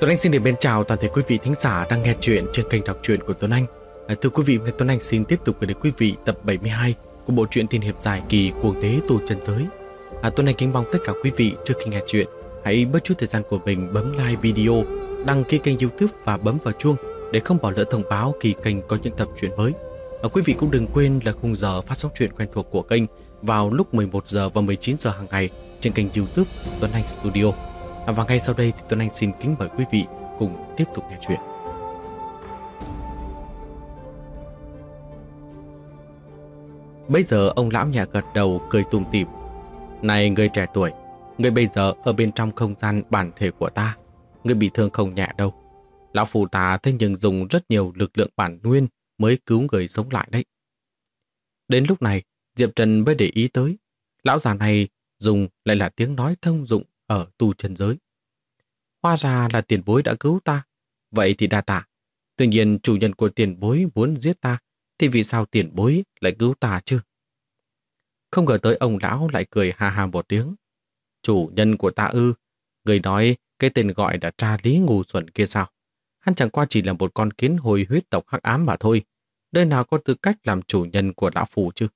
Tuấn Anh xin được mến chào toàn thể quý vị thính giả đang nghe chuyện trên kênh đọc truyện của Tuấn Anh. Thưa quý vị, Tuấn Anh xin tiếp tục gửi đến quý vị tập 72 của bộ truyện tiên hiệp dài kỳ Cuồng Đế Tu Chân Giới. Tuấn Anh kính mong tất cả quý vị trước khi nghe chuyện hãy bớt chút thời gian của mình bấm like video, đăng ký kênh YouTube và bấm vào chuông để không bỏ lỡ thông báo khi kênh có những tập truyện mới. Quý vị cũng đừng quên là khung giờ phát sóng truyện quen thuộc của kênh vào lúc 11 giờ và 19 giờ hàng ngày trên kênh YouTube Tuấn Anh Studio. Và ngay sau đây thì Tuấn Anh xin kính mời quý vị cùng tiếp tục nghe chuyện. Bây giờ ông lão nhà gật đầu cười tủm tỉm. Này người trẻ tuổi, người bây giờ ở bên trong không gian bản thể của ta, người bị thương không nhẹ đâu. Lão phù ta thế nhưng dùng rất nhiều lực lượng bản nguyên mới cứu người sống lại đấy. Đến lúc này, Diệp Trần mới để ý tới, lão già này dùng lại là tiếng nói thông dụng ở tu chân giới. Hóa ra là tiền bối đã cứu ta, vậy thì đa tạ. Tuy nhiên chủ nhân của tiền bối muốn giết ta, thì vì sao tiền bối lại cứu ta chứ? Không ngờ tới ông lão lại cười ha ha một tiếng. Chủ nhân của ta ư? Người nói cái tên gọi là tra lý ngu xuẩn kia sao? Hắn chẳng qua chỉ là một con kiến hồi huyết tộc hắc ám mà thôi. Nơi nào có tư cách làm chủ nhân của lão phù chứ?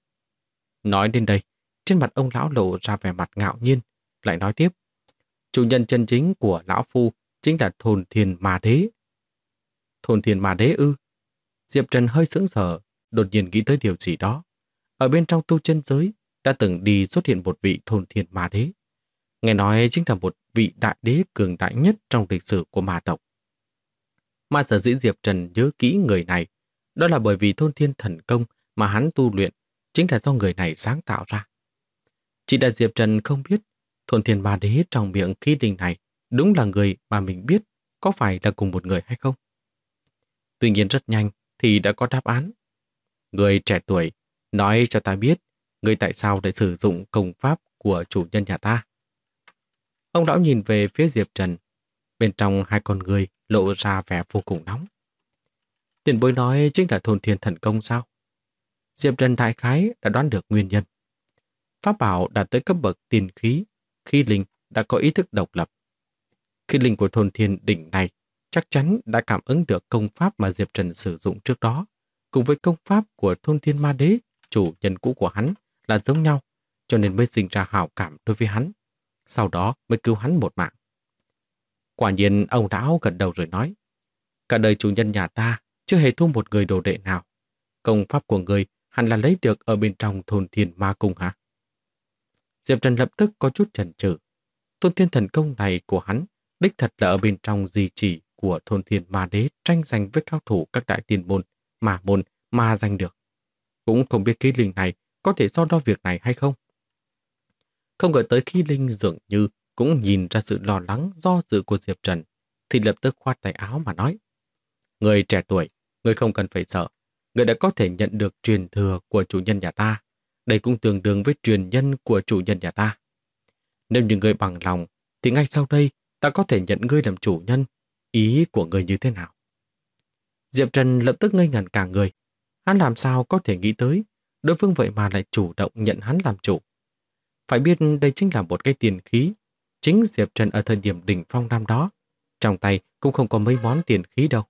Nói đến đây, trên mặt ông lão lộ ra vẻ mặt ngạo nhiên, lại nói tiếp. Chủ nhân chân chính của lão phu chính là Thôn Thiên Ma Đế. Thôn Thiên Ma Đế ư? Diệp Trần hơi sững sờ, đột nhiên nghĩ tới điều gì đó. Ở bên trong tu chân giới đã từng đi xuất hiện một vị Thôn Thiên Ma Đế. Nghe nói chính là một vị đại đế cường đại nhất trong lịch sử của ma tộc. Mà sở dĩ Diệp Trần nhớ kỹ người này, đó là bởi vì Thôn Thiên thần công mà hắn tu luyện chính là do người này sáng tạo ra. Chỉ là Diệp Trần không biết Thôn Thiên Ma Đế trong miệng khí linh này đúng là người mà mình biết, có phải là cùng một người hay không? Tuy nhiên rất nhanh thì đã có đáp án. Người trẻ tuổi, nói cho ta biết, người tại sao lại sử dụng công pháp của chủ nhân nhà ta? Ông lão nhìn về phía Diệp Trần, bên trong hai con người lộ ra vẻ vô cùng nóng. Tiền bối nói chính là Thôn Thiên thần công sao? Diệp Trần đại khái đã đoán được nguyên nhân. Pháp bảo đạt tới cấp bậc tiền khí, khí linh đã có ý thức độc lập. Khí linh của Thôn Thiên đỉnh này chắc chắn đã cảm ứng được công pháp mà Diệp Trần sử dụng trước đó, cùng với công pháp của Thôn Thiên Ma Đế, chủ nhân cũ của hắn, là giống nhau, cho nên mới sinh ra hảo cảm đối với hắn. Sau đó mới cứu hắn một mạng. Quả nhiên ông lão gật đầu rồi nói, cả đời chủ nhân nhà ta chưa hề thu một người đồ đệ nào. Công pháp của người hẳn là lấy được ở bên trong Thôn Thiên Ma Cung hả? Diệp Trần lập tức có chút chần chừ. Thôn Thiên thần công này của hắn đích thật là ở bên trong di chỉ của Thôn Thiên Ma Đế tranh giành với cao thủ các đại tiên môn mà giành được. Cũng không biết khí linh này có thể so đo việc này hay không. Không ngờ tới khí linh dường như cũng nhìn ra sự lo lắng do dự của Diệp Trần, thì lập tức khoát tay áo mà nói. Người trẻ tuổi, người không cần phải sợ. Người đã có thể nhận được truyền thừa của chủ nhân nhà ta. Đây cũng tương đương với truyền nhân của chủ nhân nhà ta. Nếu như người bằng lòng, thì ngay sau đây ta có thể nhận ngươi làm chủ nhân. Ý của ngươi như thế nào? Diệp Trần lập tức ngây ngẩn cả người. Hắn làm sao có thể nghĩ tới đối phương vậy mà lại chủ động nhận hắn làm chủ. Phải biết đây chính là một cái tiền khí. Chính Diệp Trần ở thời điểm đỉnh phong năm đó, trong tay cũng không có mấy món tiền khí đâu.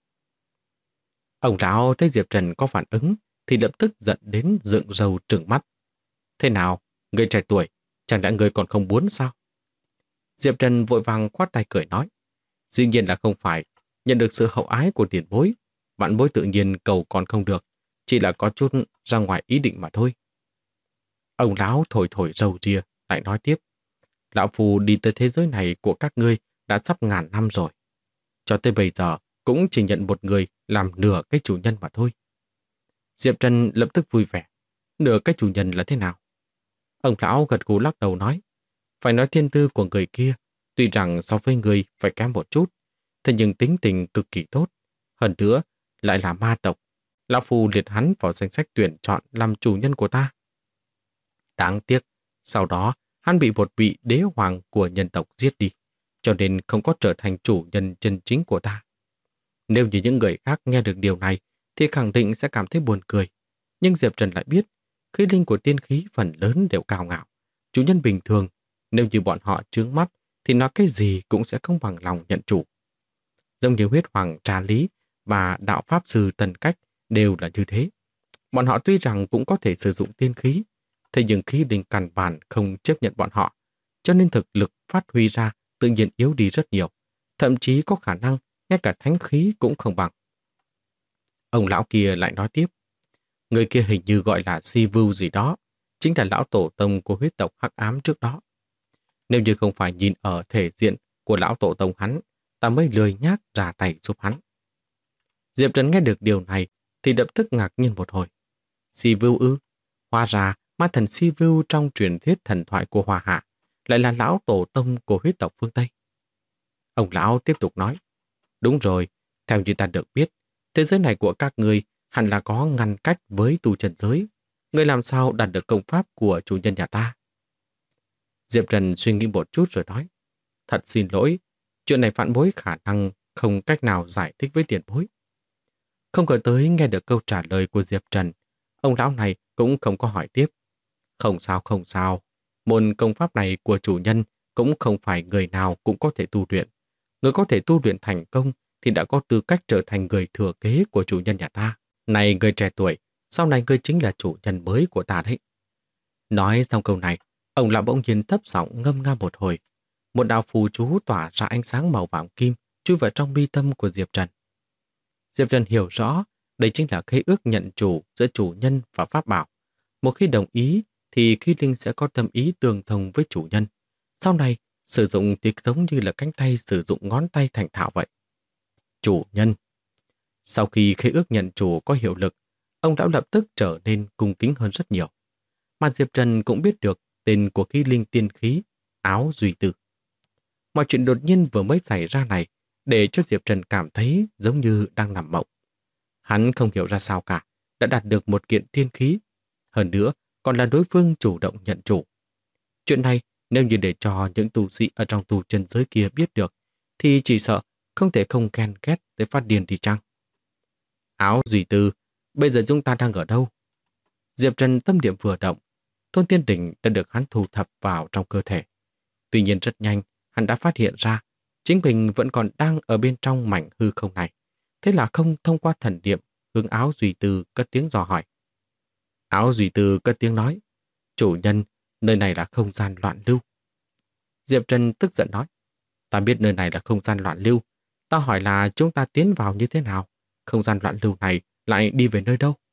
Ông lão thấy Diệp Trần có phản ứng thì lập tức giận đến dựng râu trừng mắt. Thế nào, người trẻ tuổi, chẳng lẽ người còn không muốn sao? Diệp Trần vội vàng khoát tay cười nói. Dĩ nhiên là không phải, nhận được sự hậu ái của tiền bối. Vạn bối tự nhiên cầu còn không được, chỉ là có chút ra ngoài ý định mà thôi. Ông lão thổi thổi râu ria, lại nói tiếp. Lão phù đi tới thế giới này của các ngươi đã sắp ngàn năm rồi. Cho tới bây giờ cũng chỉ nhận một người làm nửa cái chủ nhân mà thôi. Diệp Trần lập tức vui vẻ. Nửa cái chủ nhân là thế nào? Ông lão gật gù lắc đầu nói. Phải nói thiên tư của người kia, tuy rằng so với người phải kém một chút, thế nhưng tính tình cực kỳ tốt. Hơn nữa, lại là ma tộc. Lão phù liệt hắn vào danh sách tuyển chọn làm chủ nhân của ta. Đáng tiếc, sau đó hắn bị một vị đế hoàng của nhân tộc giết đi, cho nên không có trở thành chủ nhân chân chính của ta. Nếu như những người khác nghe được điều này, thì khẳng định sẽ cảm thấy buồn cười. Nhưng Diệp Trần lại biết, khí linh của tiên khí phần lớn đều cao ngạo. Chủ nhân bình thường, nếu như bọn họ chướng mắt, thì nói cái gì cũng sẽ không bằng lòng nhận chủ. giống như huyết hoàng Trà Lý và đạo pháp sư Tần Cách đều là như thế. Bọn họ tuy rằng cũng có thể sử dụng tiên khí, thế nhưng khí linh căn bản không chấp nhận bọn họ, cho nên thực lực phát huy ra tự nhiên yếu đi rất nhiều, thậm chí có khả năng ngay cả thánh khí cũng không bằng. Ông lão kia lại nói tiếp, người kia hình như gọi là Si Vưu gì đó, chính là lão tổ tông của huyết tộc Hắc Ám trước đó. Nếu như không phải nhìn ở thể diện của lão tổ tông hắn, ta mới lười nhác ra tay giúp hắn. Diệp Trần nghe được điều này thì lập tức ngạc nhiên một hồi. Si Vưu ư? Hóa ra ma thần Si Vưu trong truyền thuyết thần thoại của Hoa Hạ lại là lão tổ tông của huyết tộc phương Tây. Ông lão tiếp tục nói, đúng rồi, theo như ta được biết, thế giới này của các ngươi hẳn là có ngăn cách với tu chân giới. Ngươi làm sao đạt được công pháp của chủ nhân nhà ta? Diệp Trần suy nghĩ một chút rồi nói, thật xin lỗi, chuyện này phản bối khả năng không cách nào giải thích với tiền bối. Không ngờ tới nghe được câu trả lời của Diệp Trần, ông lão này cũng không có hỏi tiếp. Không sao không sao, môn công pháp này của chủ nhân cũng không phải người nào cũng có thể tu luyện. Người có thể tu luyện thành công thì đã có tư cách trở thành người thừa kế của chủ nhân nhà ta. Này người trẻ tuổi, sau này ngươi chính là chủ nhân mới của ta đấy. Nói xong câu này, ông lão bỗng nhiên thấp giọng ngâm nga một hồi. Một đạo phù chú tỏa ra ánh sáng màu vàng kim chui vào trong mi tâm của Diệp Trần. Diệp Trần hiểu rõ đây chính là khế ước nhận chủ giữa chủ nhân và pháp bảo. Một khi đồng ý thì khí linh sẽ có tâm ý tương thông với chủ nhân. Sau này, sử dụng thì giống như là cánh tay sử dụng ngón tay thành thạo vậy. Chủ nhân. Sau khi khế ước nhận chủ có hiệu lực, ông đã lập tức trở nên cung kính hơn rất nhiều. Mà Diệp Trần cũng biết được tên của khí linh tiên khí, Áo Duy Tư. Mọi chuyện đột nhiên vừa mới xảy ra này để cho Diệp Trần cảm thấy giống như đang nằm mộng. Hắn không hiểu ra sao cả, đã đạt được một kiện tiên khí. Hơn nữa, còn là đối phương chủ động nhận chủ. Chuyện này, nếu như để cho những tu sĩ ở trong tu chân giới kia biết được, thì chỉ sợ không thể không ghen ghét tới phát điên đi chăng. Áo Duy Tư, bây giờ chúng ta đang ở đâu? Diệp Trần tâm niệm vừa động, thôn tiên đỉnh đã được hắn thu thập vào trong cơ thể. Tuy nhiên rất nhanh, hắn đã phát hiện ra chính mình vẫn còn đang ở bên trong mảnh hư không này. Thế là không thông qua thần niệm, hướng Áo Duy Tư cất tiếng dò hỏi. Áo Duy Tư cất tiếng nói, chủ nhân, nơi này là không gian loạn lưu. Diệp Trần tức giận nói, ta biết nơi này là không gian loạn lưu. Ta hỏi là chúng ta tiến vào như thế nào? Không gian loạn lưu này lại đi về nơi đâu?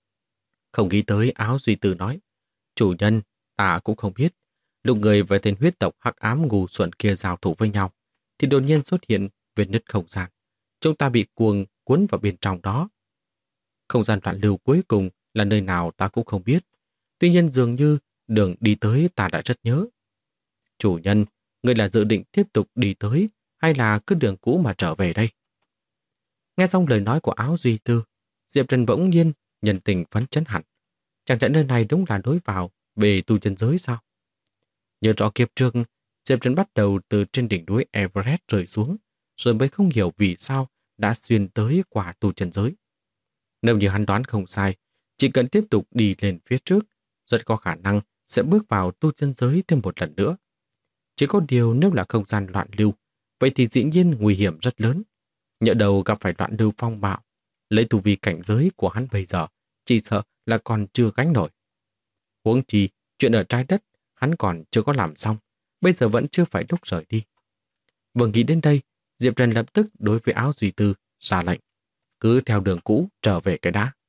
Không nghĩ tới Áo Duy Tư nói, chủ nhân, ta cũng không biết. Lúc người và tên huyết tộc Hắc Ám ngu xuẩn kia giao thủ với nhau, thì đột nhiên xuất hiện vết nứt không gian. Chúng ta bị cuốn vào bên trong đó. Không gian loạn lưu cuối cùng là nơi nào ta cũng không biết. Tuy nhiên dường như đường đi tới ta đã rất nhớ. Chủ nhân, người là dự định tiếp tục đi tới hay là cứ đường cũ mà trở về đây? Nghe xong lời nói của Áo Duy Tư, Diệp Trần bỗng nhiên nhân tình phấn chấn hẳn. Chẳng lẽ nơi này đúng là đối vào về tu chân giới sao? Nhớ rõ kiếp trước, Diệp Trần bắt đầu từ trên đỉnh núi Everest rơi xuống, rồi mới không hiểu vì sao đã xuyên tới quả tu chân giới. Nếu như hắn đoán không sai, chỉ cần tiếp tục đi lên phía trước, rất có khả năng sẽ bước vào tu chân giới thêm một lần nữa. Chỉ có điều nếu là không gian loạn lưu, vậy thì dĩ nhiên nguy hiểm rất lớn. Nhỡ đầu gặp phải loạn lưu phong bạo, lấy tu vi cảnh giới của hắn bây giờ, chỉ sợ là còn chưa gánh nổi. Huống chi, chuyện ở trái đất hắn còn chưa có làm xong, bây giờ vẫn chưa phải lúc rời đi. Vừa nghĩ đến đây, Diệp Trần lập tức đối với Áo Duy Tư ra lệnh, cứ theo đường cũ trở về cái đã.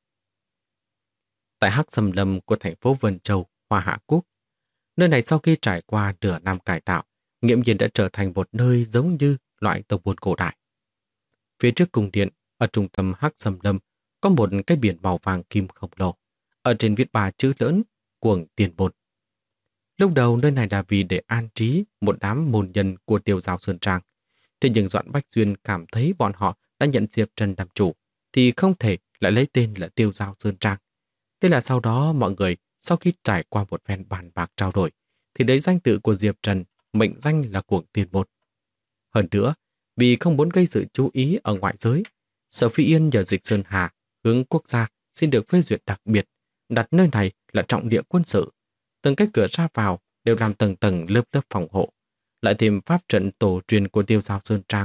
Tại Hắc Xâm Lâm của thành phố Vân Châu, Hoa Hạ Quốc, nơi này sau khi trải qua nửa năm cải tạo, nghiễm nhiên đã trở thành một nơi giống như loại tông môn cổ đại. Phía trước cung điện, ở trung tâm Hắc Xâm Lâm, có một cái biển màu vàng kim khổng lồ. Ở trên viết 3 chữ lớn, Cuồng Tiền Môn. Lúc đầu nơi này là vì để an trí một đám môn nhân của Tiêu Giao Sơn Trang. Thế nhưng Doãn Bách Duyên cảm thấy bọn họ đã nhận Diệp Trần làm chủ, thì không thể lại lấy tên là Tiêu Giao Sơn Trang. Thế là sau đó mọi người sau khi trải qua một phen bàn bạc trao đổi, thì lấy danh tự của Diệp Trần mệnh danh là Cuồng Tiền Môn. Hơn nữa, vì không muốn gây sự chú ý ở ngoại giới, Sở Phi Yên nhờ Dịch Sơn Hà hướng quốc gia xin được phê duyệt đặc biệt, đặt nơi này là trọng địa quân sự. Từng cái cửa ra vào đều làm tầng tầng lớp lớp phòng hộ, lại thêm pháp trận tổ truyền của Tiêu Giao Sơn Trang.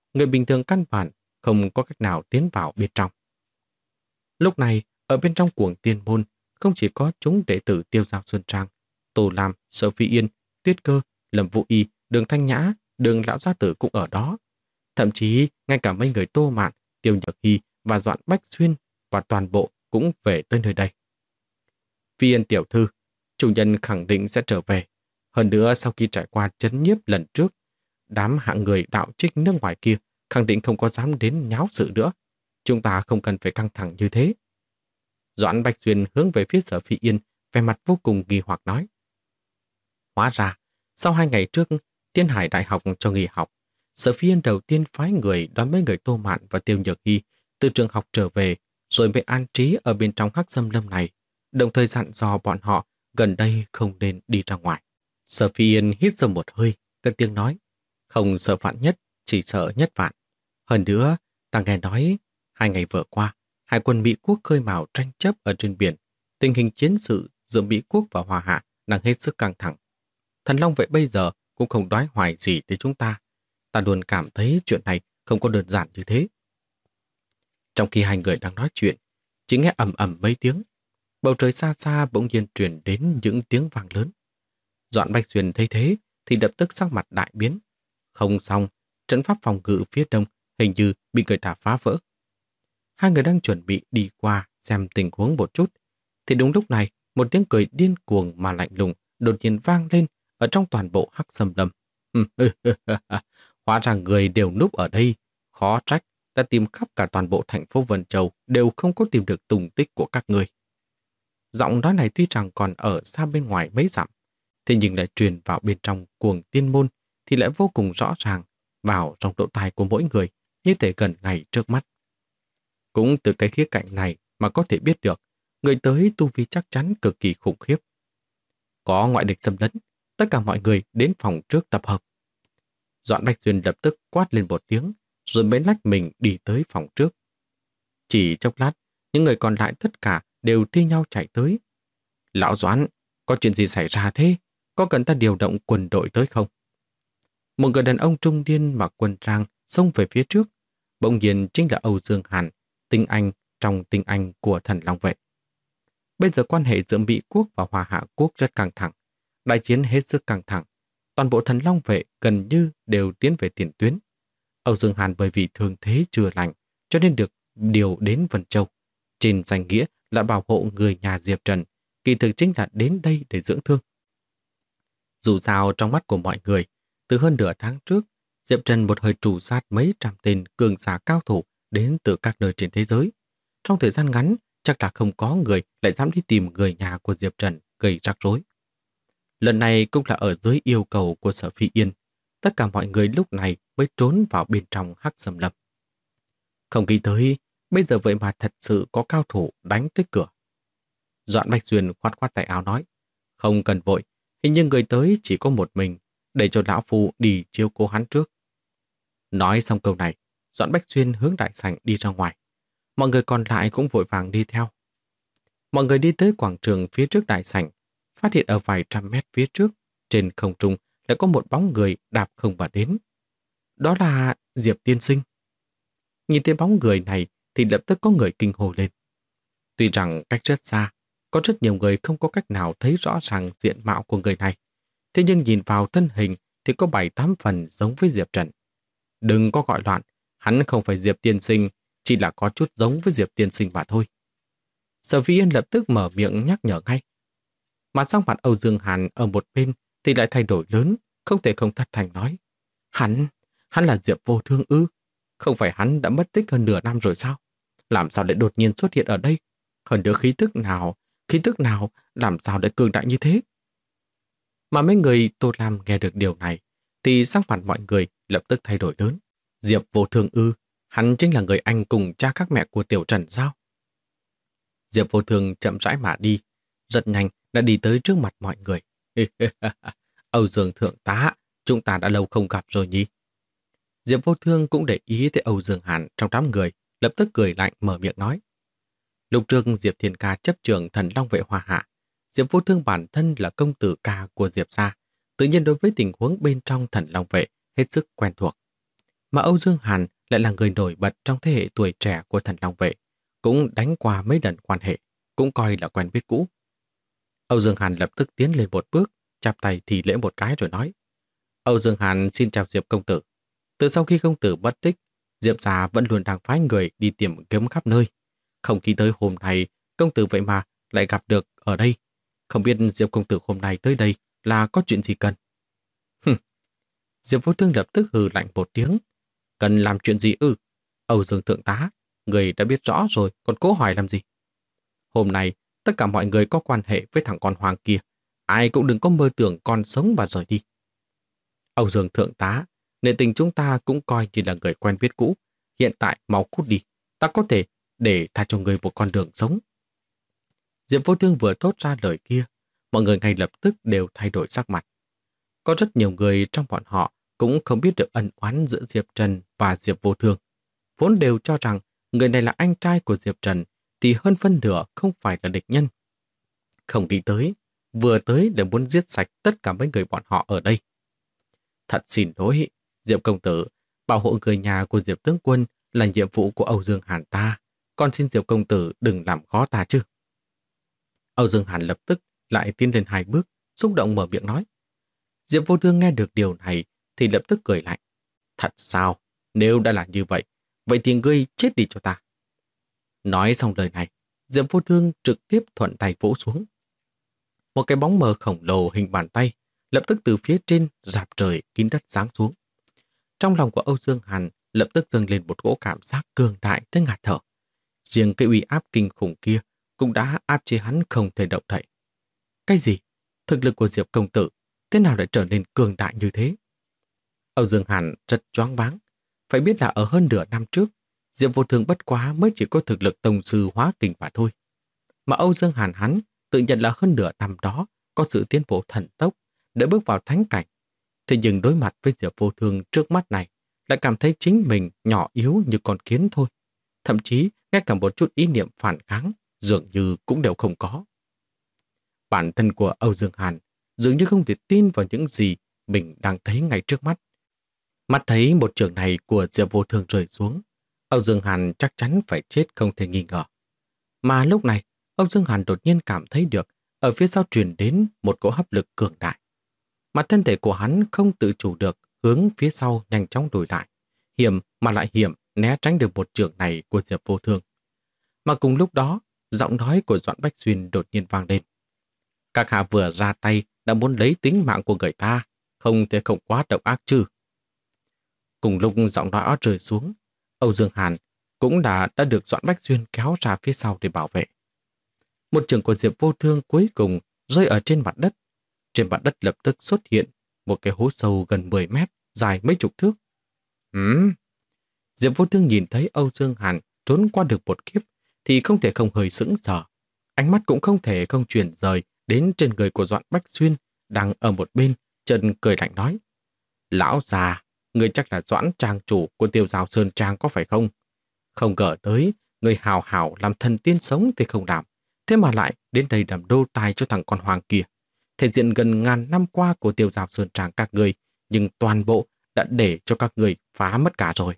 người bình thường căn bản không có cách nào tiến vào bên trong. Lúc này, ở bên trong cuồng tiên môn, không chỉ có chúng đệ tử Tiêu Giao Xuân Trang, Tô Lam, Sở Phi Yên, Tuyết Cơ, Lâm Vũ Y, Đường Thanh Nhã, Đường Lão Gia Tử cũng ở đó. Thậm chí, ngay cả mấy người Tô Mạn, Tiêu Nhược Hy và Doãn Bách Xuyên và toàn bộ cũng về tới nơi đây. Phi Yên tiểu thư, chủ nhân khẳng định sẽ trở về. Hơn nữa, sau khi trải qua trấn nhiếp lần trước, đám hạng người đạo trích nước ngoài kia khẳng định không có dám đến nháo sự nữa. Chúng ta không cần phải căng thẳng như thế. Doãn Bách Xuyên hướng về phía Sở Phi Yên, vẻ mặt vô cùng nghi hoặc nói. Hóa ra, sau 2 ngày trước, Tiên Hải Đại học cho nghỉ học, Sở Phi Yên đầu tiên phái người đón mấy người Tô Mạn và Tiêu Nhược Hy từ trường học trở về, rồi mới an trí ở bên trong Hắc Xâm Lâm này, đồng thời dặn dò bọn họ gần đây không nên đi ra ngoài. Sở Phi Yên hít sâu một hơi, cất tiếng nói, không sợ vạn nhất, chỉ sợ nhất vạn. Hơn nữa, ta nghe nói, 2 ngày vừa qua, hải quân Mỹ Quốc khơi mào tranh chấp ở trên biển, tình hình chiến sự giữa Mỹ Quốc và Hoa Hạ đang hết sức căng thẳng. Thần Long Vệ bây giờ cũng không đoái hoài gì tới chúng ta. Ta luôn cảm thấy chuyện này không có đơn giản như thế. Trong khi hai người đang nói chuyện, chỉ nghe ầm ầm mấy tiếng. Bầu trời xa xa bỗng nhiên truyền đến những tiếng vang lớn. Doãn Bách Xuyên thấy thế thì lập tức sắc mặt đại biến. Không xong, trận pháp phòng ngự phía đông hình như bị người ta phá vỡ. Hai người đang chuẩn bị đi qua xem tình huống một chút, thì đúng lúc này một tiếng cười điên cuồng mà lạnh lùng đột nhiên vang lên ở trong toàn bộ Hắc Xâm Lâm. Hóa ra người đều núp ở đây, khó trách ta tìm khắp cả toàn bộ thành phố Vân Châu đều không có tìm được tung tích của các người. Giọng nói này tuy rằng còn ở xa bên ngoài mấy dặm, thế nhưng lại truyền vào bên trong cuồng tiên môn thì lại vô cùng rõ ràng vào trong lỗ tai của mỗi người, như thể gần ngay trước mắt. Cũng từ cái khía cạnh này mà có thể biết được người tới tu vi chắc chắn cực kỳ khủng khiếp. Có ngoại địch xâm lấn, tất cả mọi người đến phòng trước tập hợp. Doãn Bách Xuyên lập tức quát lên một tiếng, rồi mới lách mình đi tới phòng trước. Chỉ chốc lát, những người còn lại tất cả đều thi nhau chạy tới. Lão Doãn, có chuyện gì xảy ra thế? Có cần ta điều động quân đội tới không? Một người đàn ông trung niên mặc quân trang xông về phía trước. Bỗng nhiên chính là Âu Dương Hàn, tinh anh trong tinh anh của Thần Long Vệ. Bây giờ quan hệ giữa Mỹ Quốc và Hoa Hạ Quốc rất căng thẳng. Đại chiến hết sức căng thẳng. Toàn bộ Thần Long Vệ gần như đều tiến về tiền tuyến. Âu Dương Hàn bởi vì thương thế chưa lành cho nên được điều đến Vân Châu. Trên danh nghĩa là bảo hộ người nhà Diệp Trần, kỳ thực chính là đến đây để dưỡng thương. Dù sao trong mắt của mọi người, từ hơn nửa tháng trước, Diệp Trần một hơi trù sát mấy trăm tên cường giả cao thủ đến từ các nơi trên thế giới. Trong thời gian ngắn, chắc là không có người lại dám đi tìm người nhà của Diệp Trần gây rắc rối. Lần này cũng là ở dưới yêu cầu của Sở Phi Yên, tất cả mọi người lúc này mới trốn vào bên trong Hắc Xâm Lâm. Không nghĩ tới, bây giờ vậy mà thật sự có cao thủ đánh tới cửa. Doãn Bách Xuyên khoát khoát tay áo nói, không cần vội, hình như người tới chỉ có một mình, để cho lão phu đi chiếu cố hắn trước. Nói xong câu này, Doãn Bách Xuyên hướng đại sảnh đi ra ngoài. Mọi người còn lại cũng vội vàng đi theo. Mọi người đi tới quảng trường phía trước đại sảnh, phát hiện ở vài trăm mét phía trước, trên không trung lại có một bóng người đạp không mà đến. Đó là Diệp Tiên Sinh. Nhìn thấy bóng người này thì lập tức có người kinh hô lên. Tuy rằng cách rất xa, có rất nhiều người không có cách nào thấy rõ ràng diện mạo của người này. Thế nhưng nhìn vào thân hình thì có 7-8 phần giống với Diệp Trần. Đừng có gọi loạn, hắn không phải Diệp Tiên Sinh, chỉ là có chút giống với Diệp Tiên Sinh mà thôi. Sở Phi Yên lập tức mở miệng nhắc nhở ngay. Mà sau mặt Âu Dương Hàn ở một bên thì lại thay đổi lớn, không thể không thất thành nói. Hắn là Diệp Vô Thương ư? Không phải hắn đã mất tích hơn nửa năm rồi sao? Làm sao lại đột nhiên xuất hiện ở đây? Hơn nữa khí tức nào làm sao lại cường đại như thế? Mà mấy người Tô Lam nghe được điều này thì sắc mặt mọi người lập tức thay đổi lớn. Diệp Vô Thương ư? Hắn chính là người anh cùng cha các mẹ của Tiểu Trần sao? Diệp Vô Thương chậm rãi mà đi, rất nhanh đã đi tới trước mặt mọi người. Âu Dương Thượng tá, chúng ta đã lâu không gặp rồi nhỉ? Diệp Vô Thương cũng để ý tới Âu Dương Hàn trong đám người, lập tức cười lạnh mở miệng nói. Lúc trước Diệp Thiên Ca chấp trưởng Thần Long Vệ Hoa Hạ, Diệp Vô Thương bản thân là công tử ca của Diệp gia, tự nhiên đối với tình huống bên trong Thần Long Vệ hết sức quen thuộc. Mà Âu Dương Hàn lại là người nổi bật trong thế hệ tuổi trẻ của Thần Long Vệ, cũng đánh qua mấy lần quan hệ, cũng coi là quen biết cũ. Âu Dương Hàn lập tức tiến lên một bước, chắp tay thì lễ một cái rồi nói: Âu Dương Hàn xin chào Diệp công tử. Từ sau khi công tử mất tích, Diệp gia vẫn luôn đang phái người đi tìm kiếm khắp nơi. Không nghĩ tới hôm nay, công tử vậy mà lại gặp được ở đây. Không biết Diệp công tử hôm nay tới đây là có chuyện gì cần? Diệp Vô Thương lập tức hừ lạnh một tiếng. Cần làm chuyện gì ư? Âu Dương thượng tá, người đã biết rõ rồi, còn cố hỏi làm gì? Hôm nay, tất cả mọi người có quan hệ với thằng con Hoàng kia. Ai cũng đừng có mơ tưởng con sống và rời đi. Âu Dương thượng tá, nể tình chúng ta cũng coi như là người quen biết cũ. Hiện tại mau cút đi, ta có thể để tha cho người một con đường sống. Diệp Vô Thương vừa thốt ra lời kia, mọi người ngay lập tức đều thay đổi sắc mặt. Có rất nhiều người trong bọn họ cũng không biết được ân oán giữa Diệp Trần và Diệp Vô Thương. Vốn đều cho rằng người này là anh trai của Diệp Trần, thì hơn phân nửa không phải là địch nhân. Không nghĩ tới, vừa tới để muốn giết sạch tất cả mấy người bọn họ ở đây. Thật xin lỗi, Diệp công tử, bảo hộ người nhà của Diệp tướng quân là nhiệm vụ của Âu Dương Hàn ta. Con xin Diệp công tử đừng làm khó ta chứ. Âu Dương Hàn lập tức lại tiến lên 2 bước, xúc động mở miệng nói. Diệp Vô Thương nghe được điều này thì lập tức cười lạnh. Thật sao? Nếu đã là như vậy, vậy thì ngươi chết đi cho ta. Nói xong lời này, Diệp Vô Thương trực tiếp thuận tay vỗ xuống. Một cái bóng mờ khổng lồ hình bàn tay lập tức từ phía trên rạp trời kín đất giáng xuống. Trong lòng của Âu Dương Hàn lập tức dâng lên một cỗ cảm giác cường đại tới ngạt thở. Riêng cái uy áp kinh khủng kia cũng đã áp chế hắn không thể động đậy. Cái gì? Thực lực của Diệp công tử thế nào lại trở nên cường đại như thế? Âu Dương Hàn rất choáng váng. Phải biết là ở hơn nửa năm trước, Diệp Vô Thương bất quá mới chỉ có thực lực tông sư hóa kình mà thôi. Mà Âu Dương Hàn hắn tự nhận là hơn nửa năm đó có sự tiến bộ thần tốc để bước vào thánh cảnh. Thế nhưng đối mặt với Diệp Vô Thương trước mắt này lại cảm thấy chính mình nhỏ yếu như con kiến thôi. Thậm chí ngay cả một chút ý niệm phản kháng dường như cũng đều không có. Bản thân của Âu Dương Hàn dường như không thể tin vào những gì mình đang thấy ngay trước mắt. Mắt thấy một trường này của Diệp Vô Thương rơi xuống, Âu Dương Hàn chắc chắn phải chết không thể nghi ngờ. Mà lúc này, Âu Dương Hàn đột nhiên cảm thấy được ở phía sau truyền đến một cỗ hấp lực cường đại. Mà thân thể của hắn không tự chủ được hướng phía sau nhanh chóng lùi lại. Hiểm mà lại hiểm né tránh được một trường này của Diệp Vô Thương. Mà cùng lúc đó, giọng nói của Doãn Bách Xuyên đột nhiên vang lên. Các hạ vừa ra tay đã muốn lấy tính mạng của người ta, không thể không quá độc ác chứ. Cùng lúc giọng nói rơi xuống, Âu Dương Hàn cũng đã được Doãn Bách Xuyên kéo ra phía sau để bảo vệ. Một trường của Diệp Vô Thương cuối cùng rơi ở trên mặt đất. Trên mặt đất lập tức xuất hiện một cái hố sâu gần 10 mét, dài mấy chục thước. Diệp Vô Thương nhìn thấy Âu Dương Hàn trốn qua được một kiếp thì không thể không hơi sững sờ. Ánh mắt cũng không thể không chuyển rời đến trên người của Doãn Bách Xuyên đang ở một bên, chân cười lạnh nói. Lão già, người chắc là Doãn trang chủ của Tiêu Giao Sơn Trang có phải không? Không ngờ tới, người hào hảo làm thần tiên sống thì không làm. Thế mà lại đến đây làm đô tài cho thằng con Hoàng kia. Thể diện gần ngàn năm qua của Tiêu Giao Sơn Trang các người, nhưng toàn bộ đã để cho các người phá mất cả rồi.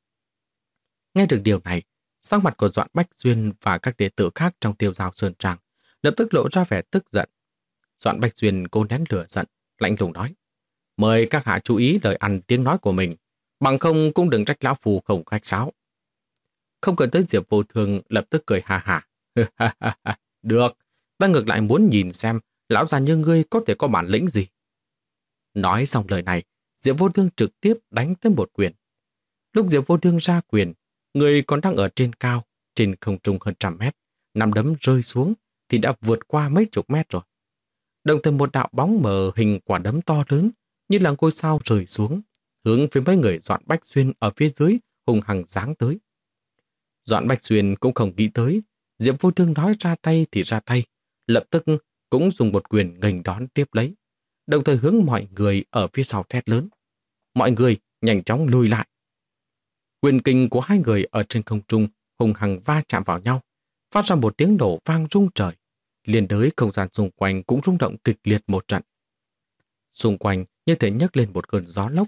Nghe được điều này, sắc mặt của Doãn Bách Xuyên và các đệ tử khác trong Tiêu Giao Sơn Trang lập tức lộ ra vẻ tức giận. Doãn Bách Xuyên cố nén lửa giận, lạnh lùng nói. Mời các hạ chú ý lời ăn tiếng nói của mình, bằng không cũng đừng trách lão phù không khách sáo. Không cần tới Diệp Vô Thương lập tức cười ha hả. Được, ta ngược lại muốn nhìn xem lão già như ngươi có thể có bản lĩnh gì. Nói xong lời này, Diệp Vô Thương trực tiếp đánh tới một quyền. Lúc Diệp Vô Thương ra quyền, người còn đang ở trên cao, trên không trung hơn 100 mét, nắm đấm rơi xuống thì đã vượt qua mấy chục mét rồi. Đồng thời một đạo bóng mờ hình quả đấm to lớn như là ngôi sao rơi xuống, hướng phía mấy người Doãn Bách Xuyên ở phía dưới hùng hằng giáng tới. Doãn Bách Xuyên cũng không nghĩ tới, Diệp Vô Thương nói ra tay thì ra tay, lập tức cũng dùng một quyền nghênh đón tiếp lấy, đồng thời hướng mọi người ở phía sau thét lớn. Mọi người nhanh chóng lùi lại. Quyền kình của hai người ở trên không trung hùng hằng va chạm vào nhau, phát ra một tiếng nổ vang rung trời. Liên đới không gian xung quanh cũng rung động kịch liệt một trận. Xung quanh như thể nhấc lên một cơn gió lốc,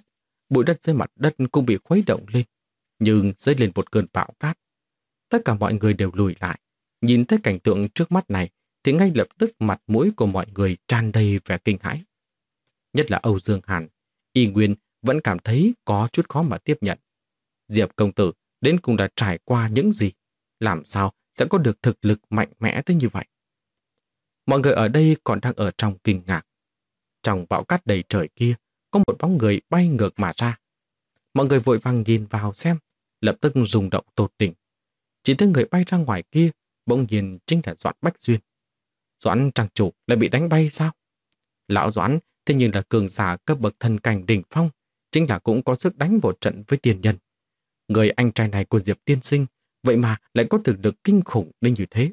bụi đất dưới mặt đất cũng bị khuấy động lên, nhưng dấy lên một cơn bão cát. Tất cả mọi người đều lùi lại, nhìn thấy cảnh tượng trước mắt này thì ngay lập tức mặt mũi của mọi người tràn đầy vẻ kinh hãi. Nhất là Âu Dương Hàn, y nguyên vẫn cảm thấy có chút khó mà tiếp nhận. Diệp công tử đến cùng đã trải qua những gì? Làm sao sẽ có được thực lực mạnh mẽ tới như vậy? Mọi người ở đây còn đang ở trong kinh ngạc. Trong bão cát đầy trời kia, có một bóng người bay ngược mà ra. Mọi người vội vàng nhìn vào xem, lập tức rung động tột đỉnh. Chỉ thấy người bay ra ngoài kia, bỗng nhiên chính là Doãn Bách Xuyên. Doãn trang chủ lại bị đánh bay sao? Lão Doãn thế nhưng là cường giả cấp bậc thần cảnh đỉnh phong, chính là cũng có sức đánh một trận với tiền nhân. Người anh trai này của Diệp tiên sinh, vậy mà lại có thực lực kinh khủng đến như thế.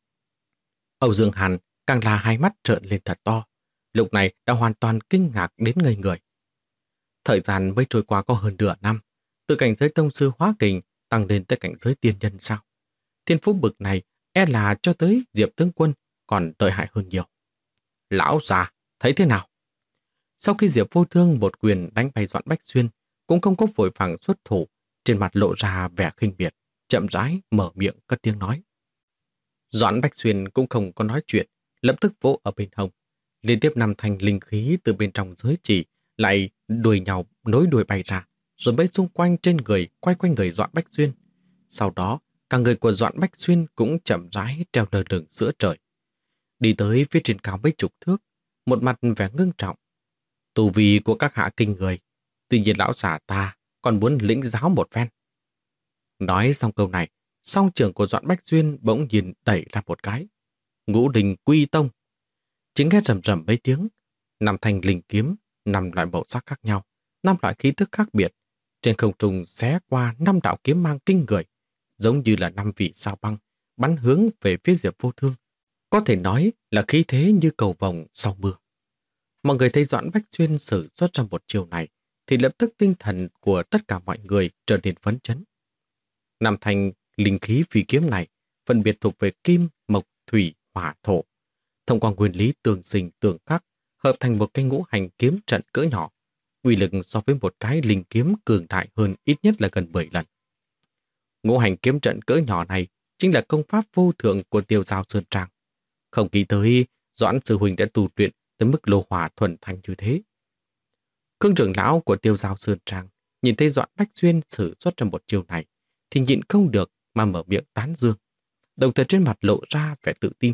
Âu Dương Hàn càng là hai mắt trợn lên thật to, lúc này đã hoàn toàn kinh ngạc đến ngây người. Thời gian mới trôi qua có hơn nửa năm, từ cảnh giới tông sư hóa kình tăng lên tới cảnh giới tiên nhân sao? Thiên phú bực này e là cho tới Diệp tướng quân còn tệ hại hơn nhiều. Lão già, thấy thế nào? Sau khi Diệp Vô Thương một quyền đánh bay Doãn Bách Xuyên, cũng không có vội vàng xuất thủ, trên mặt lộ ra vẻ khinh miệt, chậm rãi mở miệng cất tiếng nói. Doãn Bách Xuyên cũng không có nói chuyện, lập tức vỗ ở bên hông. Liên tiếp 5 thanh linh khí từ bên trong giới chỉ lại đuổi nhau nối đuôi bay ra, rồi bay xung quanh trên người, quay quanh người Doãn Bách Xuyên. Sau đó, cả người của Doãn Bách Xuyên cũng chậm rãi treo lơ lửng giữa trời. Đi tới phía trên cao mấy chục thước, một mặt vẻ ngưng trọng. Tu vi của các hạ kinh người, tuy nhiên lão giả ta còn muốn lĩnh giáo một phen. Nói xong câu này, song trưởng của Doãn Bách Xuyên bỗng nhiên đẩy ra một cái. Ngũ Đình Quy Tông. Chính nghe rầm rầm mấy tiếng, 5 thanh linh kiếm, 5 loại màu sắc khác nhau, 5 loại khí tức khác biệt, trên không trung xé qua 5 đạo kiếm mang kinh người, giống như là 5 vị sao băng, bắn hướng về phía Diệp Vô Thương. Có thể nói là khí thế như cầu vồng sau mưa. Mọi người thấy Doãn Bách Xuyên sử xuất ra một chiều này, thì lập tức tinh thần của tất cả mọi người trở nên phấn chấn. 5 thanh linh khí phi kiếm này phân biệt thuộc về kim, mộc, thủy, hỏa, thổ. Thông qua nguyên lý tương sinh tương khắc, hợp thành một cái ngũ hành kiếm trận cỡ nhỏ, uy lực so với một cái linh kiếm cường đại hơn ít nhất là gần 10 lần. Ngũ hành kiếm trận cỡ nhỏ này chính là công pháp vô thượng của Tiêu Giao Sơn Trang. Không nghĩ tới Doãn sư huynh đã tu luyện tới mức lô hỏa thuần thanh như thế. Khương trưởng lão của Tiêu Giao Sơn Trang nhìn thấy Doãn Bách Xuyên sử xuất ra một chiêu này thì nhịn không được mà mở miệng tán dương, đồng thời trên mặt lộ ra vẻ tự tin.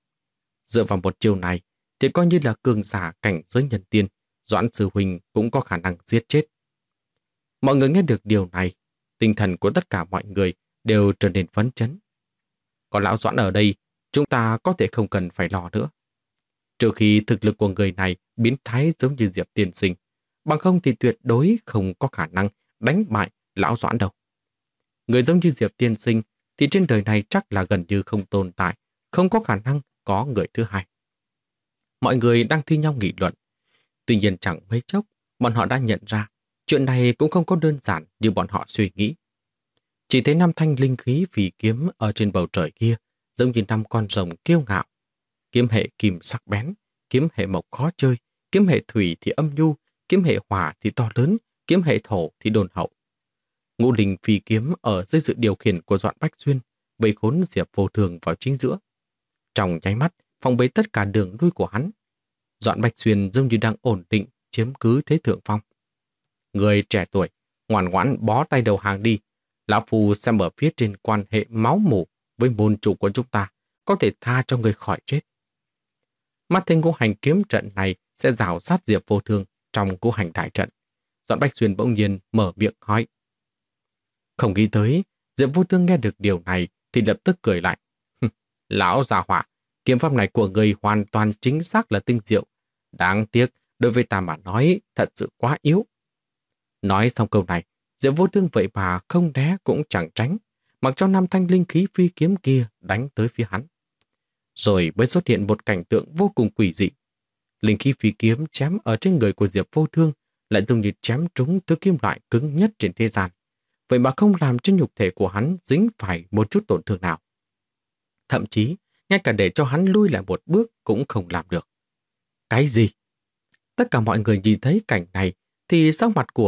Dựa vào một chiêu này thì coi như là cường giả cảnh giới nhân tiên, Doãn sư huynh cũng có khả năng giết chết. Mọi người nghe được điều này, tinh thần của tất cả mọi người đều trở nên phấn chấn. Có lão Doãn ở đây, chúng ta có thể không cần phải lo nữa. Trừ khi thực lực của người này biến thái giống như Diệp tiên sinh, bằng không thì tuyệt đối không có khả năng đánh bại lão Doãn đâu. Người giống như Diệp tiên sinh thì trên đời này chắc là gần như không tồn tại, không có khả năng có người thứ hai. Mọi người đang thi nhau nghị luận. Tuy nhiên chẳng mấy chốc, bọn họ đã nhận ra chuyện này cũng không có đơn giản như bọn họ suy nghĩ. Chỉ thấy 5 thanh linh khí phỉ kiếm ở trên bầu trời kia, giống như 5 con rồng kiêu ngạo. Kiếm hệ kim sắc bén, kiếm hệ mộc khó chơi, kiếm hệ thủy thì âm nhu, kiếm hệ hỏa thì to lớn, kiếm hệ thổ thì đồn hậu. Ngũ linh phi kiếm ở dưới sự điều khiển của Doãn Bách Xuyên, vây khốn Diệp Vô Thường vào chính giữa. Trong nháy mắt, phòng bế tất cả đường lui của hắn. Doãn Bách Xuyên giống như đang ổn định chiếm cứ thế thượng phong. Người trẻ tuổi, ngoan ngoãn bó tay đầu hàng đi. Lão Phu xem ở phía trên quan hệ máu mủ với môn chủ của chúng ta, có thể tha cho người khỏi chết. Mắt thấy ngũ hành kiếm trận này sẽ rào sát Diệp Vô Thương trong ngũ hành đại trận. Doãn Bách Xuyên bỗng nhiên mở miệng hỏi. Không nghĩ tới, Diệp Vô Thương nghe được điều này thì lập tức cười lại. Lão già hỏa, kiếm pháp này của người hoàn toàn chính xác là tinh diệu. Đáng tiếc, đối với ta mà nói thật sự quá yếu. Nói xong câu này, Diệp Vô Thương vậy mà không né cũng chẳng tránh, mặc cho 5 thanh linh khí phi kiếm kia đánh tới phía hắn. Rồi mới xuất hiện một cảnh tượng vô cùng quỷ dị. Linh khí phi kiếm chém ở trên người của Diệp Vô Thương lại giống như chém trúng thứ kim loại cứng nhất trên thế gian. Vậy mà không làm cho nhục thể của hắn dính phải một chút tổn thương nào. Thậm chí, ngay cả để cho hắn lui lại một bước cũng không làm được. Cái gì? Tất cả mọi người nhìn thấy cảnh này thì sắc mặt của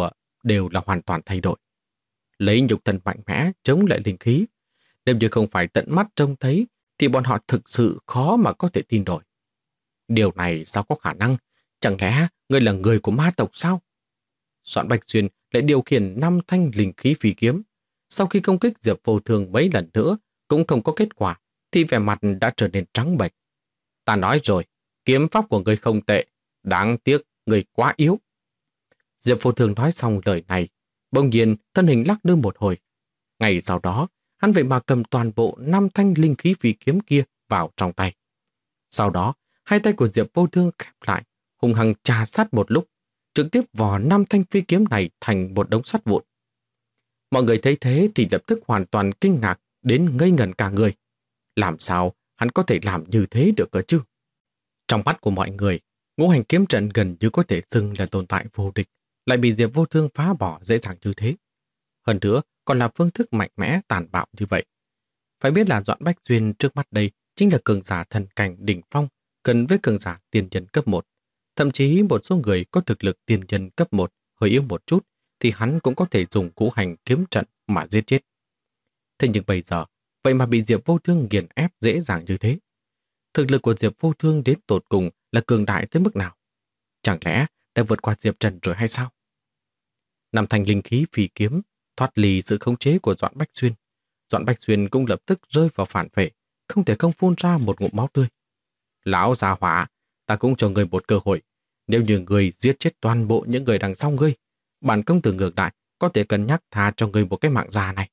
đều là hoàn toàn thay đổi. Lấy nhục thân mạnh mẽ chống lại linh khí, nếu như không phải tận mắt trông thấy thì bọn họ thực sự khó mà có thể tin nổi. Điều này sao có khả năng? Chẳng lẽ ngươi là người của ma tộc sao? Doãn Bạch Xuyên lại điều khiển 5 thanh linh khí phi kiếm. Sau khi công kích Diệp Vô Thương mấy lần nữa cũng không có kết quả, thì vẻ mặt đã trở nên trắng bệch. Ta nói rồi, kiếm pháp của ngươi không tệ, đáng tiếc ngươi quá yếu. Diệp Vô Thương nói xong lời này, bỗng nhiên thân hình lắc lư một hồi. Ngày sau đó, hắn vậy mà cầm toàn bộ 5 thanh linh khí phi kiếm kia vào trong tay. Sau đó, hai tay của Diệp Vô Thương khép lại, hung hăng chà sát một lúc, trực tiếp vò 5 thanh phi kiếm này thành một đống sắt vụn. Mọi người thấy thế thì lập tức hoàn toàn kinh ngạc đến ngây ngẩn cả người. Làm sao hắn có thể làm như thế được cơ chứ? Trong mắt của mọi người, ngũ hành kiếm trận gần như có thể xưng là tồn tại vô địch, lại bị Diệp Vô Thương phá bỏ dễ dàng như thế. Hơn nữa, còn là phương thức mạnh mẽ tàn bạo như vậy. Phải biết là Doãn Bách Xuyên trước mắt đây chính là cường giả thần cảnh đỉnh phong, gần với cường giả tiên nhân cấp 1. Thậm chí một số người có thực lực tiên nhân cấp 1 hơi yếu một chút thì hắn cũng có thể dùng ngũ hành kiếm trận mà giết chết. Thế nhưng bây giờ, vậy mà bị Diệp Vô Thương nghiền ép dễ dàng như thế. Thực lực của Diệp Vô Thương đến tột cùng là cường đại tới mức nào? Chẳng lẽ đã vượt qua Diệp Trần rồi hay sao? Năm thanh linh khí phi kiếm thoát ly sự khống chế của Doãn Bách Xuyên. Doãn Bách Xuyên cũng lập tức rơi vào phản vệ, không thể không phun ra một ngụm máu tươi. Lão già hỏa, ta cũng cho ngươi một cơ hội. Nếu như ngươi giết chết toàn bộ những người đằng sau ngươi, bản công tử ngược lại có thể cân nhắc tha cho ngươi một cái mạng già này.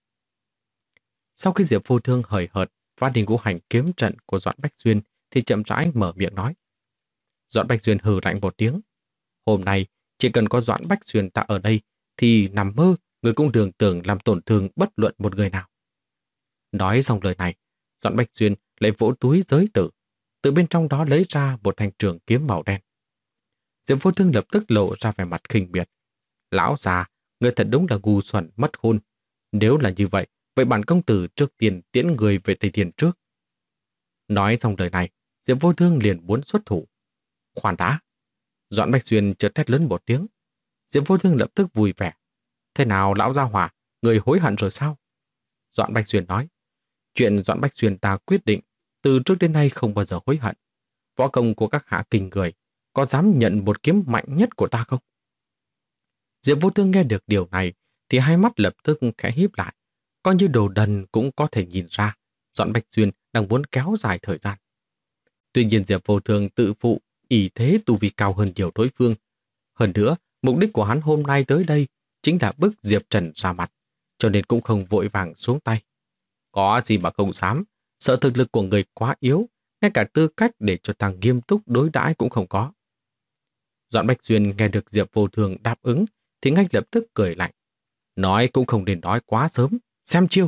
Sau khi Diệp Vô Thương hời hợt phá đi ngũ hành kiếm trận của Doãn Bách Xuyên thì chậm rãi mở miệng nói. Doãn Bách Xuyên hừ lạnh một tiếng. Hôm nay chỉ cần có Doãn Bách Xuyên ta ở đây thì nằm mơ người cũng đừng tưởng làm tổn thương bất luận một người nào. Nói xong lời này, Doãn Bách Xuyên lại vỗ túi giới tử, từ bên trong đó lấy ra một thanh trường kiếm màu đen. Diệp Vô Thương lập tức lộ ra vẻ mặt khinh miệt. Lão già, người thật đúng là ngu xuẩn mất khôn. Nếu là như vậy, vậy bản công tử trước tiên tiễn người về Tây Thiên trước. Nói xong lời này, Diệp Vô Thương liền muốn xuất thủ. Khoan đã. Doãn Bách Xuyên chợt thét lớn một tiếng. Diệp Vô Thương lập tức vui vẻ. Thế nào lão gia hỏa, người hối hận rồi sao? Doãn Bách Xuyên nói. Chuyện Doãn Bách Xuyên ta quyết định từ trước đến nay không bao giờ hối hận. Võ công của các hạ kinh người, có dám nhận một kiếm mạnh nhất của ta không? Diệp Vô Thương nghe được điều này thì hai mắt lập tức khẽ híp lại. Coi như đồ đần cũng có thể nhìn ra Doãn Bách Xuyên đang muốn kéo dài thời gian. Tuy nhiên Diệp Vô Thương tự phụ ỷ thế tu vi cao hơn nhiều đối phương. Hơn nữa, mục đích của hắn hôm nay tới đây chính là bức Diệp Trần ra mặt, cho nên cũng không vội vàng xuống tay. Có gì mà không dám, sợ thực lực của người quá yếu, ngay cả tư cách để cho ta nghiêm túc đối đãi cũng không có. Doãn Bách Xuyên nghe được Diệp Vô Thương đáp ứng thì ngay lập tức cười lạnh. Nói cũng không nên nói quá sớm, xem chiêu.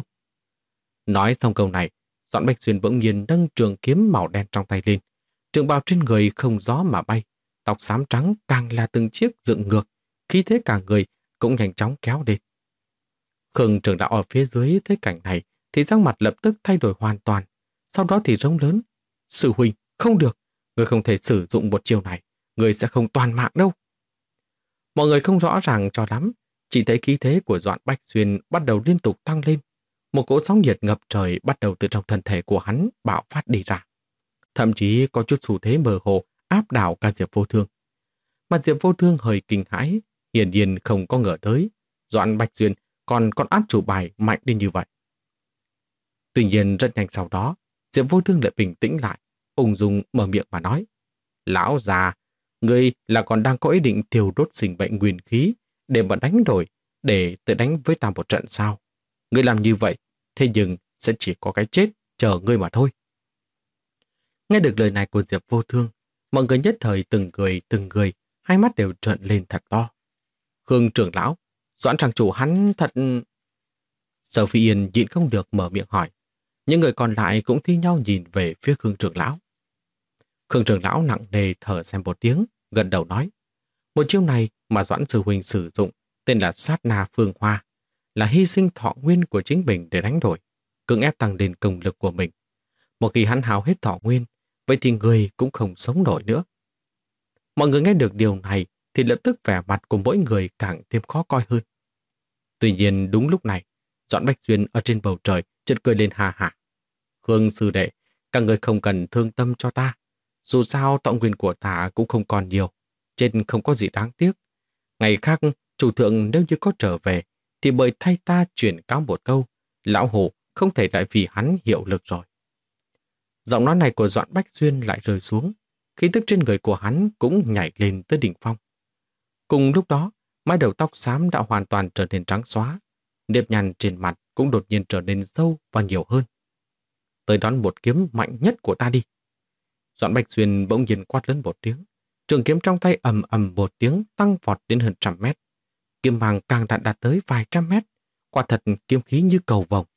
Nói xong câu này, Doãn Bách Xuyên bỗng nhiên nâng trường kiếm màu đen trong tay lên. Trường bào trên người không gió mà bay, tóc xám trắng càng là từng chiếc dựng ngược, khí thế cả người cũng nhanh chóng kéo lên. Khương trưởng đạo ở phía dưới thấy cảnh này thì sắc mặt lập tức thay đổi hoàn toàn. Sau đó thì rống lớn. Sư huynh, không được, người không thể sử dụng một chiêu này, người sẽ không toàn mạng đâu. Mọi người không rõ ràng cho lắm, chỉ thấy khí thế của Doãn Bách Xuyên bắt đầu liên tục tăng lên. Một cỗ sóng nhiệt ngập trời bắt đầu từ trong thân thể của hắn bạo phát đi ra. Thậm chí có chút xu thế mơ hồ áp đảo cả Diệp Vô Thương. Mà Diệp Vô Thương hơi kinh hãi, hiển nhiên không có ngờ tới Doãn Bách Xuyên còn con át chủ bài mạnh đến như vậy. Tuy nhiên rất nhanh sau đó, Diệp Vô Thương lại bình tĩnh lại, ung dung mở miệng mà nói. Lão già, ngươi là còn đang có ý định thiêu đốt sinh bệnh nguyên khí để mà đánh đổi, để tự đánh với ta một trận sao? Ngươi làm như vậy, thế nhưng sẽ chỉ có cái chết chờ ngươi mà thôi. Nghe được lời này của Diệp Vô Thương, mọi người nhất thời từng người, hai mắt đều trợn lên thật to. Khương trưởng lão, Doãn tràng chủ hắn thật... Sở Phi Yên nhịn không được mở miệng hỏi. Những người còn lại cũng thi nhau nhìn về phía Khương trưởng lão. Khương trưởng lão nặng nề thở xem một tiếng, gật đầu nói. Một chiêu này mà Doãn sư huynh sử dụng tên là Sát Na Phương Hoa, là hy sinh thọ nguyên của chính mình để đánh đổi, cưỡng ép tăng lên công lực của mình. Một khi hắn hao hết thọ nguyên, vậy thì người cũng không sống nổi nữa. Mọi người nghe được điều này thì lập tức vẻ mặt của mỗi người càng thêm khó coi hơn. Tuy nhiên đúng lúc này, Doãn Bách Xuyên ở trên bầu trời chợt cười lên ha hả. Khương sư đệ, các người không cần thương tâm cho ta. Dù sao thọ nguyên của ta cũng không còn nhiều, trên không có gì đáng tiếc. Ngày khác, chủ thượng nếu như có trở về, thì bởi thay ta chuyển cáo một câu, lão hổ không thể lại vì hắn hiệu lực rồi. Giọng nói này của Doãn Bách Xuyên lại rơi xuống, khí tức trên người của hắn cũng nhảy lên tới đỉnh phong. Cùng lúc đó, mái đầu tóc xám đã hoàn toàn trở nên trắng xóa, nếp nhăn trên mặt cũng đột nhiên trở nên sâu và nhiều hơn. Tới đón một kiếm mạnh nhất của ta đi. Doãn Bách Xuyên bỗng nhiên quát lớn một tiếng. Trường kiếm trong tay ầm ầm một tiếng tăng vọt đến hơn 100 mét. Kiếm mang càng đạt tới vài trăm mét. Quả thật kiếm khí như cầu vồng.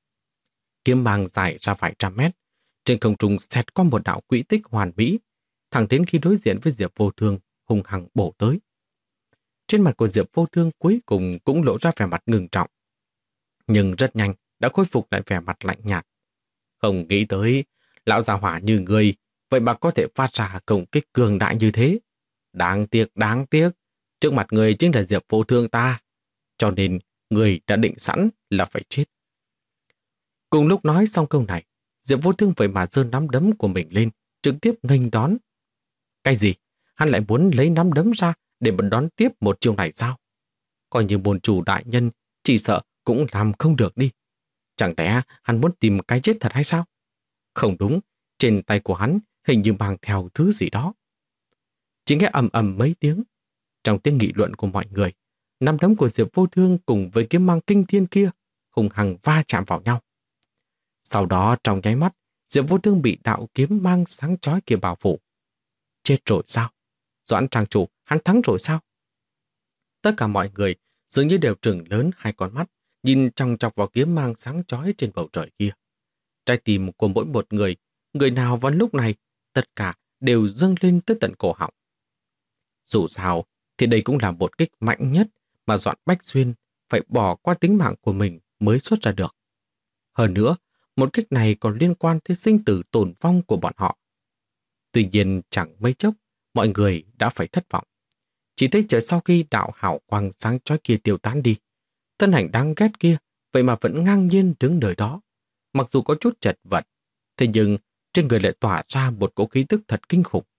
Kiếm mang dài ra vài trăm mét. Trên không trung xẹt qua một đạo quỹ tích hoàn mỹ, thẳng đến khi đối diện với Diệp Vô Thương hùng hằng bổ tới. Trên mặt của Diệp Vô Thương cuối cùng cũng lộ ra vẻ mặt ngưng trọng. Nhưng rất nhanh đã khôi phục lại vẻ mặt lạnh nhạt. Không nghĩ tới, lão già hỏa như ngươi, vậy mà có thể phát ra công kích cường đại như thế. Đáng tiếc, trước mặt người chính là Diệp Vô Thương ta. Cho nên, người đã định sẵn là phải chết. Cùng lúc nói xong câu này, Diệp Vô Thương vậy mà giơ nắm đấm của mình lên, trực tiếp nghênh đón. Cái gì? Hắn lại muốn lấy nắm đấm ra để mà đón tiếp một chiêu này sao? Coi như môn chủ đại nhân, chỉ sợ cũng làm không được đi. Chẳng lẽ hắn muốn tìm cái chết thật hay sao? Không đúng, trên tay của hắn hình như mang theo thứ gì đó. Chỉ nghe ầm ầm mấy tiếng. Trong tiếng nghị luận của mọi người, nắm đấm của Diệp Vô Thương cùng với kiếm mang kinh thiên kia hùng hằng va chạm vào nhau. Sau đó trong nháy mắt, Diệp Vô Thương bị đạo kiếm mang sáng chói kia bao phủ. Chết rồi sao? Doãn trang chủ, hắn thắng rồi sao? Tất cả mọi người dường như đều trừng lớn hai con mắt, nhìn chòng chọc vào kiếm mang sáng chói trên bầu trời kia. Trái tim của mỗi một người nào vào lúc này, tất cả đều dâng lên tới tận cổ họng. Dù sao, thì đây cũng là một kích mạnh nhất mà Doãn Bách Xuyên phải bỏ qua tính mạng của mình mới xuất ra được. Hơn nữa, một kích này còn liên quan tới sinh tử tồn vong của bọn họ. Tuy nhiên chẳng mấy chốc, mọi người đã phải thất vọng. Chỉ thấy chờ sau khi đạo hào quang sáng chói kia tiêu tán đi, thân ảnh đáng ghét kia vậy mà vẫn ngang nhiên đứng nơi đó. Mặc dù có chút chật vật, thế nhưng trên người lại tỏa ra một cỗ khí tức thật kinh khủng.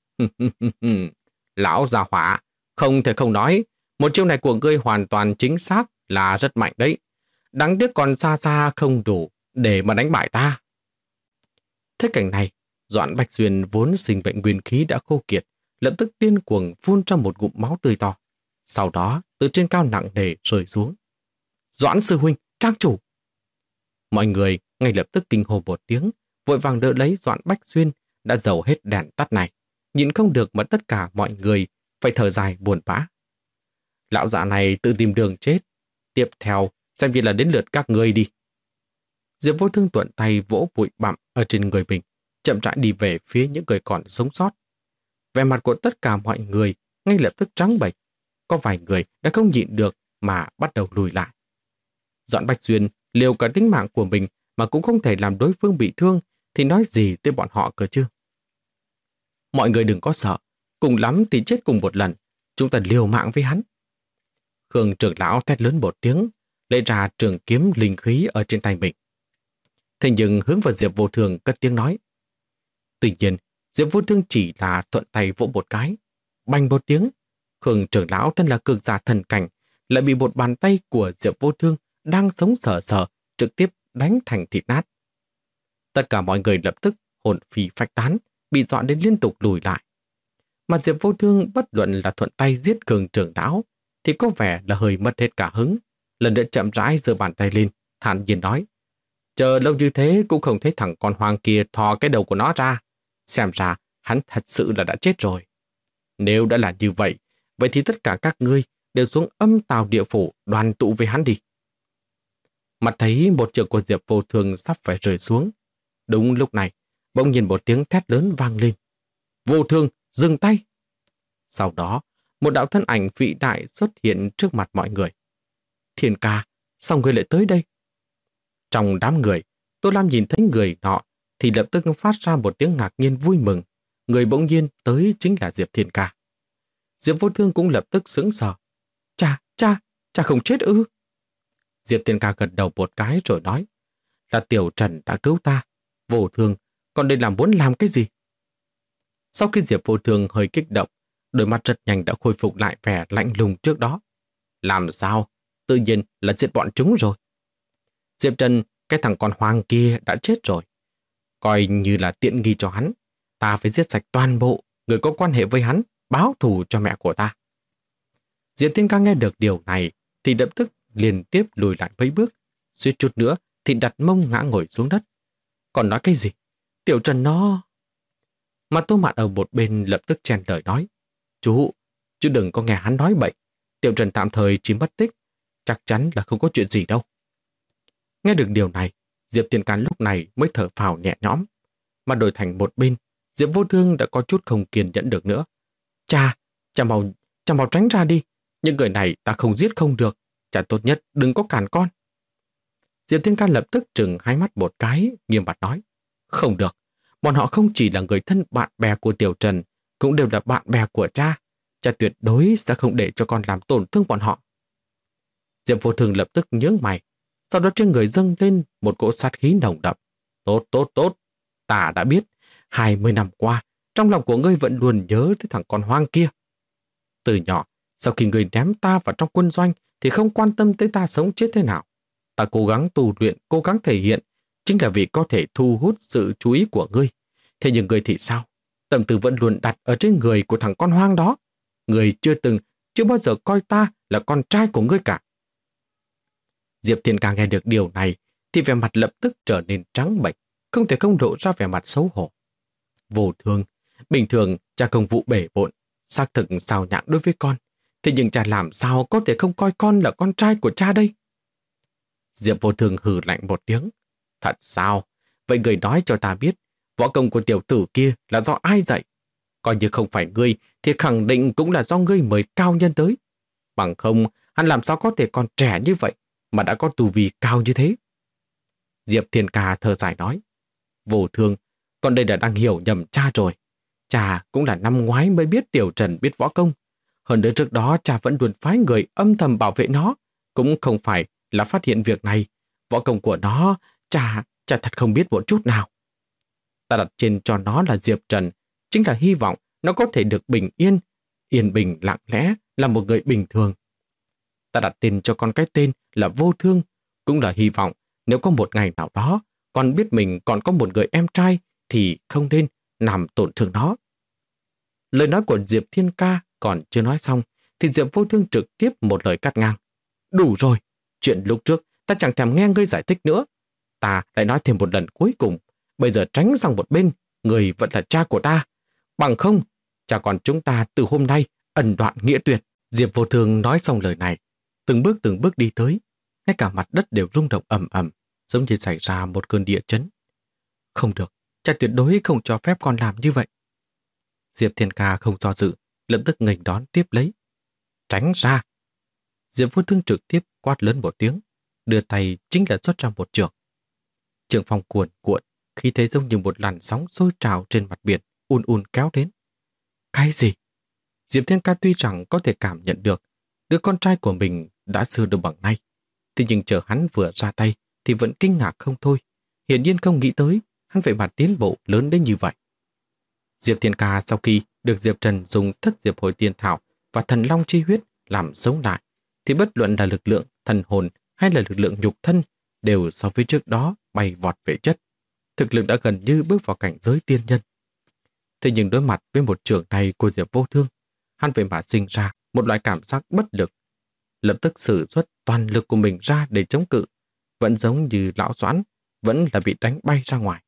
Lão già hỏa, không thể không nói, một chiêu này của ngươi hoàn toàn chính xác là rất mạnh đấy. Đáng tiếc còn xa xa không đủ để mà đánh bại ta. Thế cảnh này, Doãn Bách Xuyên vốn sinh bệnh nguyên khí đã khô kiệt, lập tức điên cuồng phun ra một ngụm máu tươi to. Sau đó, từ trên cao nặng nề rơi xuống. Doãn sư huynh, trang chủ! Mọi người ngay lập tức kinh hô một tiếng, vội vàng đỡ lấy Doãn Bách Xuyên đã dầu hết đèn tắt này. Nhìn không được mà tất cả mọi người phải thở dài buồn bã. Lão già này tự tìm đường chết. Tiếp theo, xem như là đến lượt các ngươi đi. Diệp Vô Thương thuận tay vỗ bụi bặm ở trên người mình, chậm rãi đi về phía những người còn sống sót. Vẻ mặt của tất cả mọi người ngay lập tức trắng bệch. Có vài người đã không nhịn được mà bắt đầu lùi lại. Doãn Bách Xuyên liều cả tính mạng của mình mà cũng không thể làm đối phương bị thương, thì nói gì tới bọn họ cơ chứ? Mọi người đừng có sợ, cùng lắm thì chết cùng một lần, chúng ta liều mạng với hắn. Khương trưởng lão thét lớn một tiếng, lấy ra trường kiếm linh khí ở trên tay mình. Thế nhưng hướng vào Diệp Vô Thương cất tiếng nói. Tuy nhiên, Diệp Vô Thương chỉ là thuận tay vỗ một cái. Bành một tiếng, Khương trưởng lão thân là cường giả thần cảnh, lại bị một bàn tay của Diệp Vô Thương đang sống sờ sờ trực tiếp đánh thành thịt nát. Tất cả mọi người lập tức hồn phi phách tán, bị dọa đến liên tục lùi lại. Mà Diệp Vô Thương bất luận là thuận tay giết Khương trưởng lão thì có vẻ là hơi mất hết cả hứng. Lần nữa chậm rãi giơ bàn tay lên, thản nhiên nói: chờ lâu như thế cũng không thấy thằng con hoang kia thò cái đầu của nó ra. Xem ra hắn thật sự là đã chết rồi. Nếu đã là như vậy, vậy thì tất cả các ngươi đều xuống âm tào địa phủ đoàn tụ với hắn đi. Mặt thấy một trường của Diệp Vô Thương sắp phải rơi xuống. Đúng lúc này, bỗng nhiên một tiếng thét lớn vang lên. Vô Thương, dừng tay! Sau đó, một đạo thân ảnh vĩ đại xuất hiện trước mặt mọi người. Thiên ca, sao người lại tới đây? Trong đám người, Tô Lam nhìn thấy người nọ thì lập tức phát ra một tiếng ngạc nhiên vui mừng. Người bỗng nhiên tới chính là Diệp Thiên ca. Diệp Vô Thương cũng lập tức sững sờ. Cha không chết ư? Diệp Thiên Ca gật đầu một cái rồi nói, là Tiểu Trần đã cứu ta. Vô Thương, còn đây là muốn làm cái gì? Sau khi Diệp Vô Thương hơi kích động, đôi mắt rất nhanh đã khôi phục lại vẻ lạnh lùng trước đó. Làm sao? Tự nhiên là giết bọn chúng rồi. Diệp Trần, cái thằng con hoang kia đã chết rồi. Coi như là tiện nghi cho hắn. Ta phải giết sạch toàn bộ người có quan hệ với hắn, báo thù cho mẹ của ta. Diệp Thiên Ca nghe được điều này thì lập tức liên tiếp lùi lại mấy bước, suýt chút nữa thì đặt mông ngã ngồi xuống đất. Còn nói cái gì? Tiểu Trần nó... Mà Tô Mạn ở một bên lập tức chen lời nói, chú đừng có nghe hắn nói bậy. Tiểu Trần tạm thời chỉ mất tích, chắc chắn là không có chuyện gì đâu. Nghe được điều này, Diệp Thiên Can lúc này mới thở phào nhẹ nhõm. Mà đổi thành một bên, Diệp Vô Thương đã có chút không kiên nhẫn được nữa. Cha mau tránh ra đi. Những người này ta không giết không được. Cha tốt nhất đừng có cản con. Diệp Thiên Can lập tức trừng hai mắt một cái, nghiêm mặt nói. Không được. Bọn họ không chỉ là người thân bạn bè của Tiểu Trần, cũng đều là bạn bè của cha. Cha tuyệt đối sẽ không để cho con làm tổn thương bọn họ. Diệp Vô Thương lập tức nhướng mày, sau đó trên người dâng lên một cỗ sát khí nồng đậm. Tốt. Ta đã biết, 20 năm qua, trong lòng của ngươi vẫn luôn nhớ tới thằng con hoang kia. Từ nhỏ, sau khi ngươi ném ta vào trong quân doanh thì không quan tâm tới ta sống chết thế nào. Ta cố gắng tu luyện, cố gắng thể hiện, chính là vì có thể thu hút sự chú ý của ngươi. Thế nhưng ngươi thì sao? Tâm tư vẫn luôn đặt ở trên người của thằng con hoang đó. Ngươi chưa bao giờ coi ta là con trai của ngươi cả. Diệp Thiên Ca nghe được điều này thì vẻ mặt lập tức trở nên trắng bệch, không thể không lộ ra vẻ mặt xấu hổ. Vô Thương, bình thường cha công vụ bể bộn, xác thực xào nhãng đối với con. Thế nhưng cha làm sao có thể không coi con là con trai của cha đây? Diệp Vô Thương hừ lạnh một tiếng. Thật sao? Vậy người nói cho ta biết, võ công của tiểu tử kia là do ai dạy? Coi như không phải ngươi thì khẳng định cũng là do ngươi mời cao nhân tới. Bằng không, hắn làm sao có thể còn trẻ như vậy mà đã có tu vi cao như thế? Diệp Thiên Ca thở dài nói. Vô Thương, con đây đã đang hiểu nhầm cha rồi. Cha cũng là năm ngoái mới biết Tiểu Trần biết võ công. Hơn nữa trước đó cha vẫn luôn phái người âm thầm bảo vệ nó. Cũng không phải là phát hiện việc này. Võ công của nó, cha thật không biết một chút nào. Ta đặt trên cho nó là Diệp Trần, chính là hy vọng nó có thể được bình yên, yên bình lặng lẽ là một người bình thường. Ta đặt tên cho con cái tên là Vô Thương, cũng là hy vọng nếu có một ngày nào đó con biết mình còn có một người em trai thì không nên làm tổn thương nó. Lời nói của Diệp Thiên Ca còn chưa nói xong thì Diệp Vô Thương trực tiếp một lời cắt ngang. Đủ rồi, chuyện lúc trước ta chẳng thèm nghe ngươi giải thích nữa. Ta lại nói thêm một lần cuối cùng, bây giờ tránh sang một bên, người vẫn là cha của ta. Bằng không, cha con chúng ta từ hôm nay ẩn đoạn nghĩa tuyệt. Diệp Vô Thương nói xong lời này, từng bước đi tới, ngay cả mặt đất đều rung động ầm ầm, giống như xảy ra một cơn địa chấn. Không được, cha tuyệt đối không cho phép con làm như vậy. Diệp Thiên Ca không do dự, lập tức nghênh đón tiếp lấy. Tránh ra! Diệp Vô Thương trực tiếp quát lớn một tiếng, đưa tay chính là xuất ra một chưởng. Chưởng phong cuồn cuộn, khi thấy giống như một làn sóng sôi trào trên mặt biển, ùn kéo đến. Cái gì? Diệp Thiên Ca tuy rằng có thể cảm nhận được đứa con trai của mình đã xưa được bằng nay, thế nhưng chờ hắn vừa ra tay thì vẫn kinh ngạc không thôi. Hiển nhiên không nghĩ tới hắn vậy mà tiến bộ lớn đến như vậy. Diệp Thiên Ca sau khi được Diệp Trần dùng thất diệp hồi tiên thảo và thần long chi huyết làm sống lại, thì bất luận là lực lượng thần hồn hay là lực lượng nhục thân đều so với trước đó bay vọt về chất. Thực lực đã gần như bước vào cảnh giới tiên nhân. Thế nhưng đối mặt với một trường này của Diệp Vô Thương, hắn vậy mà sinh ra một loại cảm giác bất lực. Lập tức sử xuất toàn lực của mình ra để chống cự, vẫn giống như lão Doãn, vẫn là bị đánh bay ra ngoài.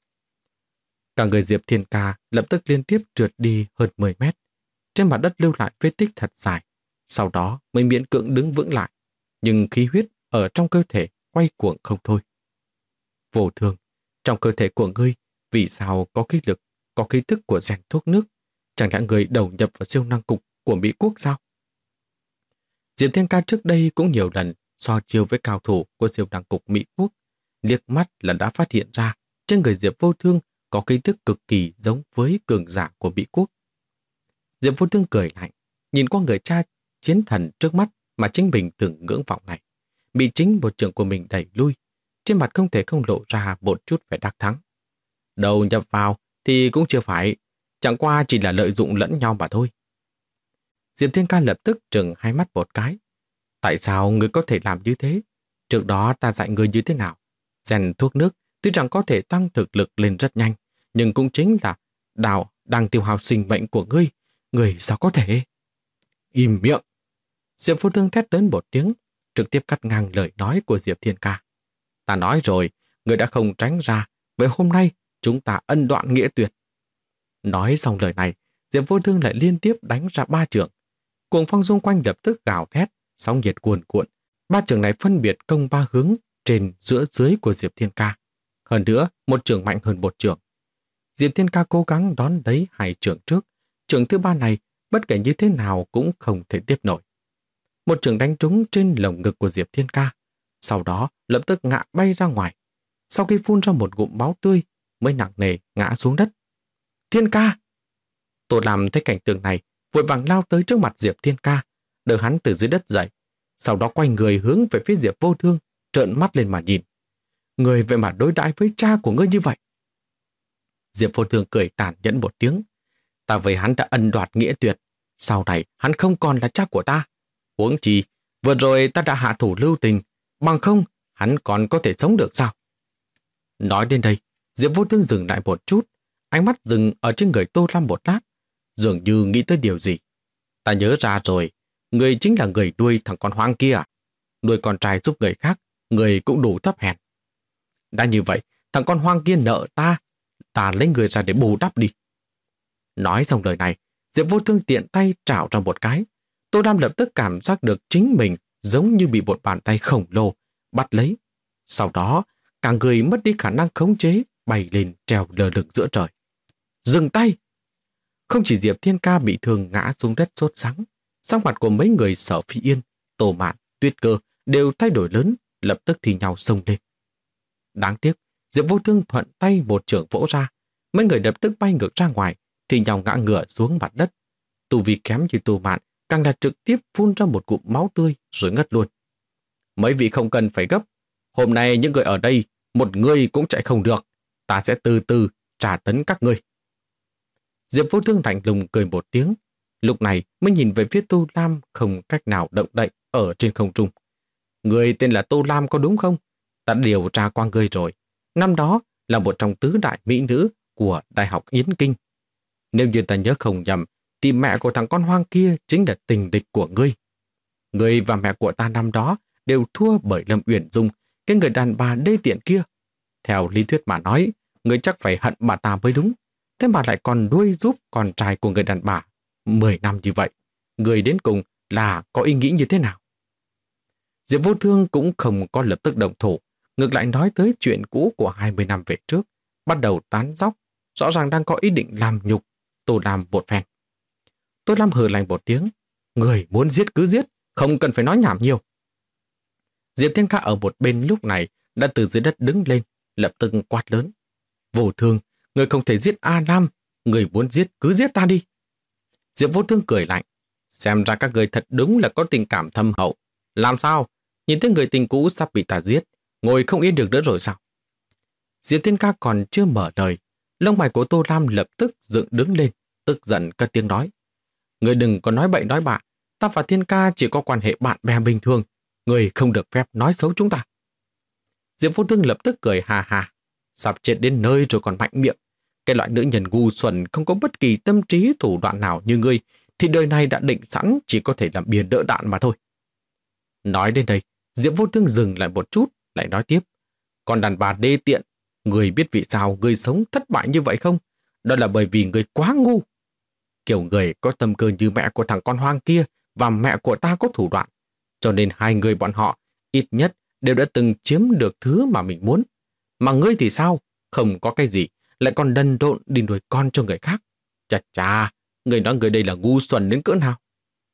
Cả người Diệp Thiên Ca lập tức liên tiếp trượt đi hơn 10 mét. Trên mặt đất lưu lại vết tích thật dài, sau đó mới miễn cưỡng đứng vững lại, nhưng khí huyết ở trong cơ thể quay cuồng không thôi. Vô Thương, trong cơ thể của ngươi vì sao có khí lực, có khí tức của rèn thuốc nước? Chẳng lẽ người đầu nhập vào siêu năng cục của Mỹ Quốc sao? Diệp Thiên Ca trước đây cũng nhiều lần so chiêu với cao thủ của siêu năng cục Mỹ Quốc, liếc mắt là đã phát hiện ra trên người Diệp Vô Thương có khí tức cực kỳ giống với cường giả của Mỹ Quốc. Diệp Vô Thương cười lạnh, nhìn qua người cha chiến thần trước mắt mà chính mình từng ngưỡng vọng này. bị chính một trưởng của mình đẩy lui, trên mặt không thể không lộ ra một chút vẻ đắc thắng. Đầu nhập vào thì cũng chưa phải, chẳng qua chỉ là lợi dụng lẫn nhau mà thôi. Diệp Thiên Ca lập tức trừng hai mắt một cái. Tại sao người có thể làm như thế? Trước đó ta dạy người như thế nào? Rèn thuốc nước tuy rằng có thể tăng thực lực lên rất nhanh, nhưng cũng chính là đạo đang tiêu hao sinh mệnh của ngươi. Người sao có thể? Im miệng! Diệp Vô Thương thét lớn một tiếng, trực tiếp cắt ngang lời nói của Diệp Thiên Ca. Ta nói rồi, người đã không tránh ra, vậy hôm nay chúng ta ân đoạn nghĩa tuyệt. Nói xong lời này, Diệp Vô Thương lại liên tiếp đánh ra 3 chưởng. Cuồng phong xung quanh lập tức gào thét, sóng nhiệt cuồn cuộn. 3 chưởng này phân biệt công 3 hướng trên giữa dưới của Diệp Thiên Ca. Hơn nữa, một chưởng mạnh hơn một chưởng. Diệp Thiên Ca cố gắng đón lấy 2 chưởng trước. Chưởng thứ 3 này, bất kể như thế nào cũng không thể tiếp nổi. Một chưởng đánh trúng trên lồng ngực của Diệp Thiên Ca. Sau đó lập tức ngã bay ra ngoài. Sau khi phun ra một ngụm máu tươi, mới nặng nề ngã xuống đất. Thiên Ca! Tô Lam thấy cảnh tượng này, vội vàng lao tới trước mặt Diệp Thiên Ca, đỡ hắn từ dưới đất dậy. Sau đó quay người hướng về phía Diệp Vô Thương, trợn mắt lên mà nhìn. Người vậy mà đối đãi với cha của ngươi như vậy. Diệp Vô Thương cười tàn nhẫn một tiếng. Ta với hắn đã ân đoạt nghĩa tuyệt. Sau này hắn không còn là cha của ta. Huống chi, vừa rồi ta đã hạ thủ lưu tình. Bằng không, hắn còn có thể sống được sao? Nói đến đây, Diệp Vô Thương dừng lại một chút, ánh mắt dừng ở trên người Tô Lam một lát, dường như nghĩ tới điều gì. Ta nhớ ra rồi, người chính là người nuôi thằng con hoang kia. Nuôi con trai giúp người khác, người cũng đủ thấp hèn. Đã như vậy, thằng con hoang kia nợ ta, ta lấy người ra để bù đắp đi. Nói xong lời này, Diệp Vô Thương tiện tay trảo ra một cái. Tô Lam lập tức cảm giác được chính mình giống như bị một bàn tay khổng lồ bắt lấy. Sau đó, cả người mất đi khả năng khống chế, bay lên treo lơ lửng giữa trời. Dừng tay! Không chỉ Diệp Thiên Ca bị thương ngã xuống đất sốt sắng, sắc mặt của mấy người Sở Phi Yên, Tô Mạn, Tuyết Cơ đều thay đổi lớn, lập tức thì nhau xông lên. Đáng tiếc, Diệp Vô Thương thuận tay một chưởng vỗ ra, mấy người lập tức bay ngược ra ngoài, thì nhau ngã ngửa xuống mặt đất. Tu vi kém như Tô Mạn càng là trực tiếp phun ra một cụm máu tươi rồi ngất luôn. Mấy vị không cần phải gấp, hôm nay những người ở đây, một người cũng chạy không được, ta sẽ từ từ trả tấn các ngươi. Diệp Vô Thương lạnh lùng cười một tiếng, lúc này mới nhìn về phía Tô Lam không cách nào động đậy ở trên không trung. Người tên là Tô Lam có đúng không? Ta đã điều tra qua ngươi rồi. Năm đó là một trong tứ đại mỹ nữ của Đại học Yến Kinh. Nếu như ta nhớ không nhầm, thì mẹ của thằng con hoang kia chính là tình địch của ngươi. Ngươi và mẹ của ta năm đó đều thua bởi Lâm Uyển Dung, cái người đàn bà đê tiện kia. Theo lý thuyết mà nói, ngươi chắc phải hận bà ta mới đúng. Thế mà lại còn nuôi giúp con trai của người đàn bà 10 năm như vậy. Ngươi đến cùng là có ý nghĩ như thế nào? Diệp Vô Thương cũng không có lập tức động thủ, ngược lại nói tới chuyện cũ của 20 năm về trước, bắt đầu tán dóc, rõ ràng đang có ý định làm nhục Tô Lam một phen. Tô Lam hừ lạnh một tiếng, người muốn giết cứ giết, không cần phải nói nhảm nhiều. Diệp Thiên Ca ở một bên lúc này đã từ dưới đất đứng lên, lập tức quát lớn. Vô Thương, người không thể giết A Lam, người muốn giết cứ giết ta đi. Diệp Vô Thương cười lạnh, xem ra các người thật đúng là có tình cảm thâm hậu. Làm sao? Nhìn thấy người tình cũ sắp bị ta giết, ngồi không yên được nữa rồi sao? Diệp Thiên Ca còn chưa mở lời, lông mày của Tô Lam lập tức dựng đứng lên, tức giận cất tiếng nói. Người đừng có nói bậy nói bạ, ta và Thiên Ca chỉ có quan hệ bạn bè bình thường, người không được phép nói xấu chúng ta. Diệp Vô Thương lập tức cười hà hà, sắp chết đến nơi rồi còn mạnh miệng. Cái loại nữ nhân ngu xuẩn không có bất kỳ tâm trí thủ đoạn nào như ngươi, thì đời này đã định sẵn chỉ có thể làm bia đỡ đạn mà thôi. Nói đến đây, Diệp Vô Thương dừng lại một chút, lại nói tiếp. Còn đàn bà đê tiện, người biết vì sao người sống thất bại như vậy không? Đó là bởi vì người quá ngu. Kiểu người có tâm cơ như mẹ của thằng con hoang kia và mẹ của ta có thủ đoạn. Cho nên hai người bọn họ ít nhất đều đã từng chiếm được thứ mà mình muốn. Mà ngươi thì sao? Không có cái gì, lại còn đần độn đi nuôi con cho người khác. Chà chà, người nói người đây là ngu xuẩn đến cỡ nào?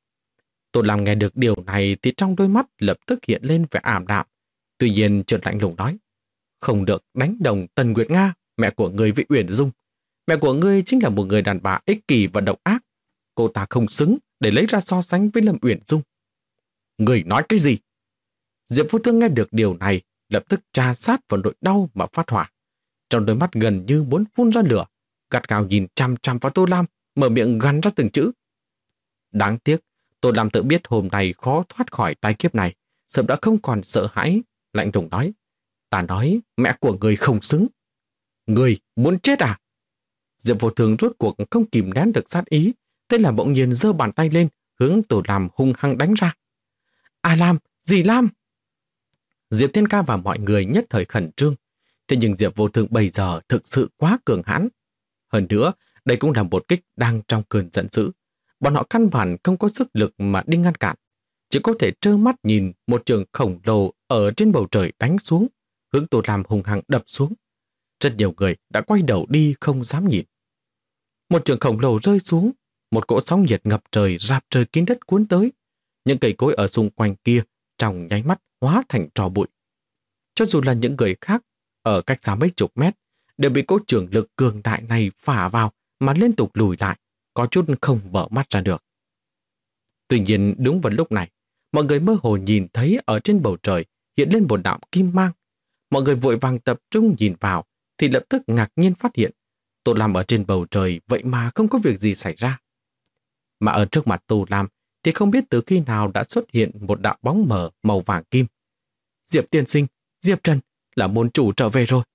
Tô Lam nghe được điều này thì trong đôi mắt lập tức hiện lên vẻ ảm đạm. Tuy nhiên chợt lạnh lùng nói, không được đánh đồng Tần Nguyệt Nga, mẹ của ngươi với Uyển Dung. Mẹ của ngươi chính là một người đàn bà ích kỷ và độc ác. Cô ta không xứng để lấy ra so sánh với Lâm Uyển Dung. Ngươi nói cái gì? Diệp Vô Thương nghe được điều này, lập tức tra sát vào nỗi đau mà phát hỏa. Trong đôi mắt gần như muốn phun ra lửa, gắt gao nhìn chằm chằm vào Tô Lam, mở miệng gằn ra từng chữ. Đáng tiếc, Tô Lam tự biết hôm nay khó thoát khỏi tai kiếp này, sớm đã không còn sợ hãi, lạnh lùng nói. Ta nói mẹ của người không xứng. Người muốn chết à? Diệp Vô Thương rốt cuộc không kìm nén được sát ý, thế là bỗng nhiên giơ bàn tay lên, hướng Tô Lam hung hăng đánh ra. À Lam, gì Lam? Diệp Thiên Ca và mọi người nhất thời khẩn trương. Thế nhưng Diệp Vô Thương bây giờ thực sự quá cường hãn. Hơn nữa, đây cũng là một kích đang trong cơn giận dữ. Bọn họ căn bản không có sức lực mà đi ngăn cản. Chỉ có thể trơ mắt nhìn một trường khổng lồ ở trên bầu trời đánh xuống, hướng Tô Lam hung hăng đập xuống. Rất nhiều người đã quay đầu đi không dám nhìn. Một trường khổng lồ rơi xuống, một cỗ sóng nhiệt ngập trời rạp trời kín đất cuốn tới. Những cây cối ở xung quanh kia trong nháy mắt hóa thành tro bụi. Cho dù là những người khác ở cách xa mấy chục mét đều bị cỗ trường lực cường đại này phả vào mà liên tục lùi lại, có chút không mở mắt ra được. Tuy nhiên đúng vào lúc này, mọi người mơ hồ nhìn thấy ở trên bầu trời hiện lên một đạo kim mang. Mọi người vội vàng tập trung nhìn vào thì lập tức ngạc nhiên phát hiện Tô Lam ở trên bầu trời vậy mà không có việc gì xảy ra. Mà ở trước mặt Tô Lam thì không biết từ khi nào đã xuất hiện một đạo bóng mờ màu vàng kim. Diệp tiên sinh, Diệp Trần là môn chủ trở về rồi.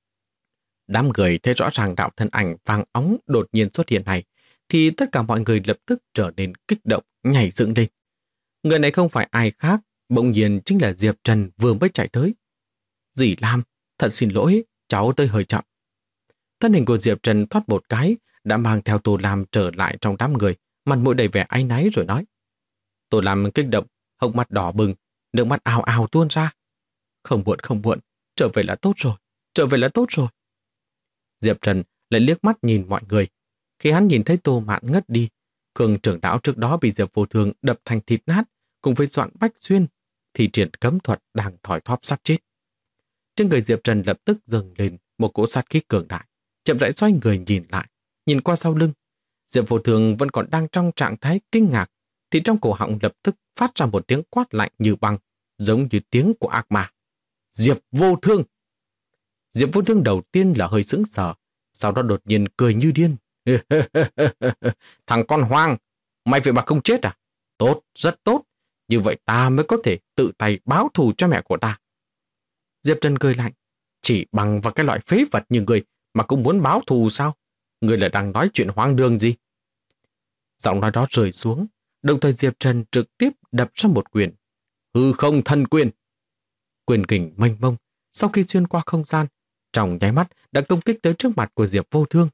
Đám người thấy rõ ràng đạo thân ảnh vàng óng đột nhiên xuất hiện này thì tất cả mọi người lập tức trở nên kích động, nhảy dựng lên. Người này không phải ai khác, bỗng nhiên chính là Diệp Trần vừa mới chạy tới. Dì Lam, thật xin lỗi, cháu tới hơi chậm. Thân hình của Diệp Trần thoát một cái, đã mang theo Tô Lam trở lại trong đám người, mặt mũi đầy vẻ áy náy rồi nói. Tô Lam kích động, hốc mắt đỏ bừng, nước mắt ào ào tuôn ra. Không muộn, trở về là tốt rồi, trở về là tốt rồi. Diệp Trần lại liếc mắt nhìn mọi người. Khi hắn nhìn thấy Tô Mạn ngất đi, Khương trưởng lão trước đó bị Diệp Vô Thương đập thành thịt nát, cùng với Doãn Bách Xuyên, thì triển cấm thuật đang thỏi thóp sắp chết. Trên người Diệp Trần lập tức dâng lên một cỗ sát khí cường đại, chậm rãi xoay người nhìn lại, nhìn qua sau lưng. Diệp Vô Thương vẫn còn đang trong trạng thái kinh ngạc, thì trong cổ họng lập tức phát ra một tiếng quát lạnh như băng, giống như tiếng của ác ma. Diệp Vô Thương! Diệp Vô Thương đầu tiên là hơi sững sờ, sau đó đột nhiên cười như điên. Thằng con hoang, mày vậy mà không chết à? Tốt, rất tốt. Như vậy ta mới có thể tự tay báo thù cho mẹ của ta. Diệp Trần cười lạnh. Chỉ bằng vào cái loại phế vật như người mà cũng muốn báo thù sao? Người là đang nói chuyện hoang đường gì? Giọng nói đó rơi xuống, đồng thời Diệp Trần trực tiếp đập ra một quyền. Hư không thần quyền. Quyền kình mênh mông, sau khi xuyên qua không gian, trong nháy mắt đã công kích tới trước mặt của Diệp Vô Thương.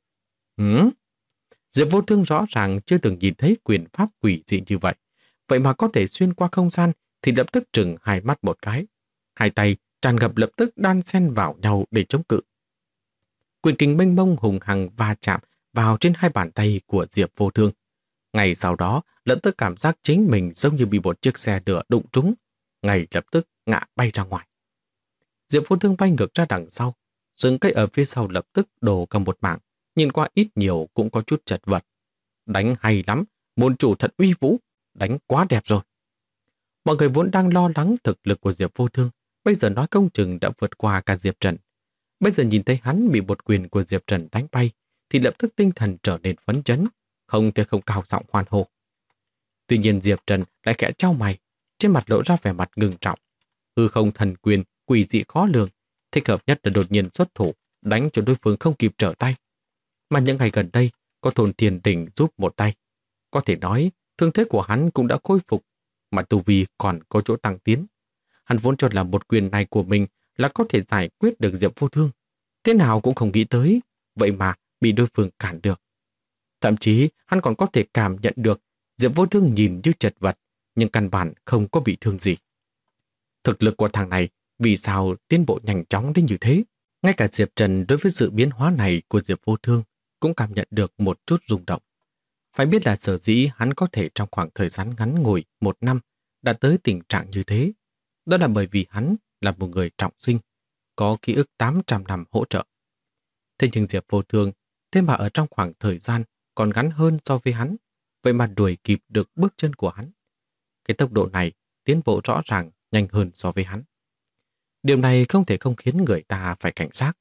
Diệp Vô Thương rõ ràng chưa từng nhìn thấy quyền pháp quỷ dị như vậy. Vậy mà có thể xuyên qua không gian thì lập tức trừng hai mắt một cái. Hai tay tràn ngập lập tức đan xen vào nhau để chống cự. Quyền kình mênh mông hùng hằng va chạm vào trên hai bàn tay của Diệp Vô Thương. Ngay sau đó, lập tức cảm giác chính mình giống như bị một chiếc xe lửa đụng trúng, ngay lập tức ngã bay ra ngoài. Diệp Vô Thương bay ngược ra đằng sau, rừng cây ở phía sau lập tức đổ cả một mảng, nhìn qua ít nhiều cũng có chút chật vật. Đánh hay lắm, môn chủ thật uy vũ, đánh quá đẹp rồi. Mọi người vốn đang lo lắng thực lực của Diệp Vô Thương, bây giờ nói công chừng đã vượt qua cả Diệp Trần. Bây giờ nhìn thấy hắn bị một quyền của Diệp Trần đánh bay, thì lập tức tinh thần trở nên phấn chấn, không thể không cao giọng hoan hô. Tuy nhiên Diệp Trần lại khẽ chau mày, trên mặt lộ ra vẻ mặt ngưng trọng. Hư không thần quyền, quỷ dị khó lường, thích hợp nhất là đột nhiên xuất thủ, đánh cho đối phương không kịp trở tay. Mà những ngày gần đây, có Thôn Thiên Đỉnh giúp một tay. Có thể nói, thương thế của hắn cũng đã khôi phục, mà tu vi còn có chỗ tăng tiến. Hắn vốn cho là một quyền này của mình là có thể giải quyết được Diệp Vô Thương. Thế nào cũng không nghĩ tới, vậy mà bị đối phương cản được. Thậm chí, hắn còn có thể cảm nhận được Diệp Vô Thương nhìn như chật vật, nhưng căn bản không có bị thương gì. Thực lực của thằng này vì sao tiến bộ nhanh chóng đến như thế? Ngay cả Diệp Trần đối với sự biến hóa này của Diệp Vô Thương cũng cảm nhận được một chút rung động. Phải biết là sở dĩ hắn có thể trong khoảng thời gian ngắn ngủi 1 năm đã tới tình trạng như thế. Đó là bởi vì hắn là một người trọng sinh, có ký ức 800 năm hỗ trợ. Thế nhưng Diệp Vô Thương, thế mà ở trong khoảng thời gian còn ngắn hơn so với hắn, vậy mà đuổi kịp được bước chân của hắn. Cái tốc độ này tiến bộ rõ ràng nhanh hơn so với hắn. Điều này không thể không khiến người ta phải cảnh giác.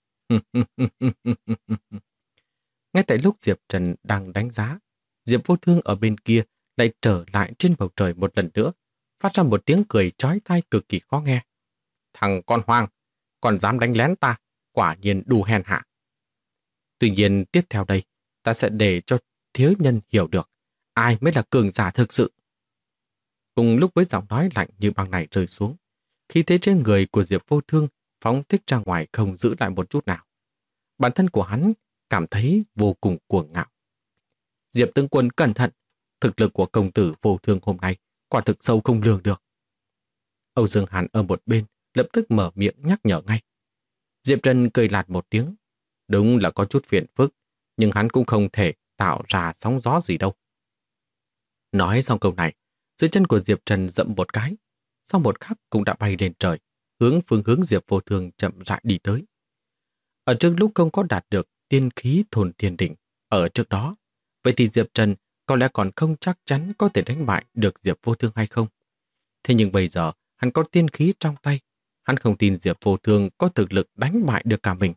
Ngay tại lúc Diệp Trần đang đánh giá, Diệp Vô Thương ở bên kia lại trở lại trên bầu trời một lần nữa, phát ra một tiếng cười chói tai cực kỳ khó nghe. Thằng con hoang, còn dám đánh lén ta, quả nhiên đủ hèn hạ. Tuy nhiên tiếp theo đây, ta sẽ để cho thiếu nhân hiểu được ai mới là cường giả thực sự. Cùng lúc với giọng nói lạnh như băng này rơi xuống, khí thế trên người của Diệp Vô Thương phóng thích ra ngoài không giữ lại một chút nào. Bản thân của hắn cảm thấy vô cùng cuồng ngạo. Diệp tướng quân cẩn thận, thực lực của công tử Vô Thương hôm nay quả thực sâu không lường được. Âu Dương Hàn ở một bên lập tức mở miệng nhắc nhở ngay. Diệp Trần cười lạt một tiếng. Đúng là có chút phiền phức, nhưng hắn cũng không thể tạo ra sóng gió gì đâu. Nói xong câu này, dưới chân của Diệp Trần dậm một cái, sau một khắc cũng đã bay lên trời, hướng phương hướng Diệp Vô Thương chậm rãi đi tới. Ở trước lúc không có đạt được tiên khí thôn thiên đỉnh ở trước đó, vậy thì Diệp Trần có lẽ còn không chắc chắn có thể đánh bại được Diệp Vô Thương hay không. Thế nhưng bây giờ, hắn có tiên khí trong tay, hắn không tin Diệp Vô Thương có thực lực đánh bại được cả mình.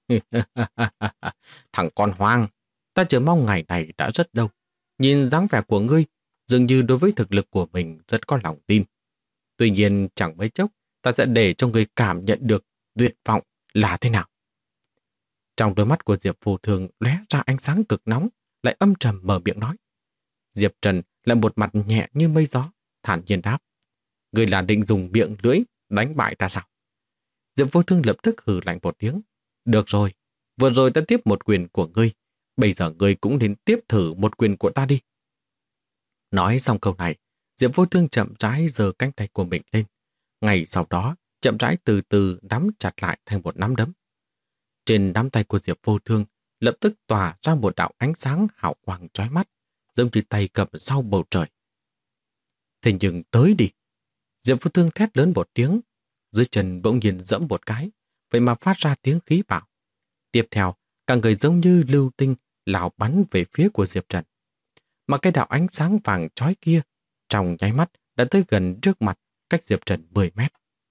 Thằng con hoang, ta chờ mong ngày này đã rất lâu. Nhìn dáng vẻ của ngươi, dường như đối với thực lực của mình rất có lòng tin. Tuy nhiên chẳng mấy chốc, ta sẽ để cho ngươi cảm nhận được tuyệt vọng là thế nào. Trong đôi mắt của Diệp Vô Thương lóe ra ánh sáng cực nóng, lại âm trầm mở miệng nói. Diệp Trần lại một mặt nhẹ như mây gió, thản nhiên đáp. Ngươi là định dùng miệng lưỡi đánh bại ta sao? Diệp Vô Thương lập tức hừ lạnh một tiếng. Được rồi, vừa rồi ta tiếp một quyền của ngươi, bây giờ ngươi cũng đến tiếp thử một quyền của ta đi. Nói xong câu này, Diệp Vô Thương chậm rãi giơ cánh tay của mình lên. Ngay sau đó, chậm rãi từ từ nắm chặt lại thành một nắm đấm. Trên nắm tay của Diệp Vô Thương lập tức tỏa ra một đạo ánh sáng hào quang chói mắt, giống như tay cầm sau bầu trời. Thế nhưng tới đi! Diệp Vô Thương thét lớn một tiếng, dưới chân bỗng nhiên dẫm một cái, vậy mà phát ra tiếng khí bạo. Tiếp theo, cả người giống như lưu tinh lao bắn về phía của Diệp Trần. Mà cái đạo ánh sáng vàng chói kia, trong nháy mắt đã tới gần trước mặt, cách Diệp Trần 10 mét.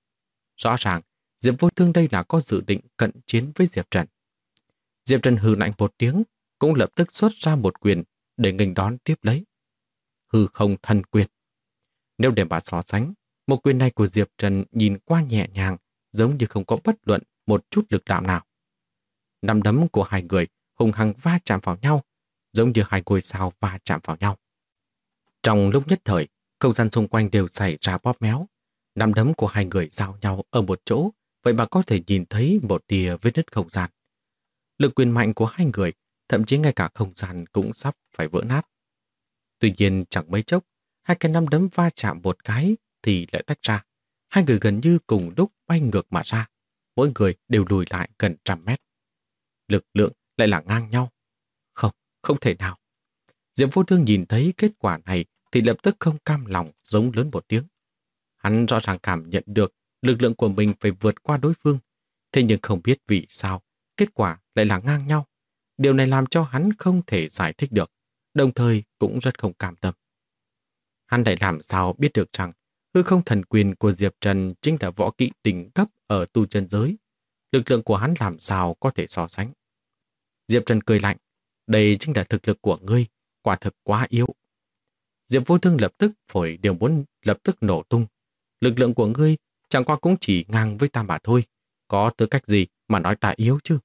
Rõ ràng, Diệp Vô Thương đây là có dự định cận chiến với Diệp Trần. Diệp Trần hừ lạnh một tiếng, cũng lập tức xuất ra một quyền để nghênh đón tiếp lấy. Hư không thần quyền. Nếu để mà so sánh, một quyền này của Diệp Trần nhìn qua nhẹ nhàng, giống như không có bất luận một chút lực đạo nào. Nắm đấm của hai người hùng hăng va chạm vào nhau, giống như hai ngôi sao va chạm vào nhau. Trong lúc nhất thời, không gian xung quanh đều xảy ra bóp méo. Nắm đấm của hai người giao nhau ở một chỗ, vậy mà có thể nhìn thấy một tia vết nứt không gian. Lực quyền mạnh của hai người, thậm chí ngay cả không gian cũng sắp phải vỡ nát. Tuy nhiên chẳng mấy chốc, hai cái nắm đấm va chạm một cái thì lại tách ra. Hai người gần như cùng lúc bay ngược mà ra, mỗi người đều lùi lại gần 100 mét. Lực lượng lại là ngang nhau. Không, không thể nào. Diệp Vô Thương nhìn thấy kết quả này thì lập tức không cam lòng giống lớn một tiếng. Hắn rõ ràng cảm nhận được lực lượng của mình phải vượt qua đối phương, thế nhưng không biết vì sao kết quả lại là ngang nhau. Điều này làm cho hắn không thể giải thích được, đồng thời cũng rất không cam tâm. Hắn lại làm sao biết được rằng hư không thần quyền của Diệp Trần chính là võ kỹ đỉnh cấp ở tu chân giới. Lực lượng của hắn làm sao có thể so sánh. Diệp Trần cười lạnh, đây chính là thực lực của ngươi, quả thực quá yếu. Diệp Vô Thương lập tức phổi đều muốn lập tức nổ tung. Lực lượng của ngươi chẳng qua cũng chỉ ngang với ta mà thôi, có tư cách gì mà nói ta yếu chứ?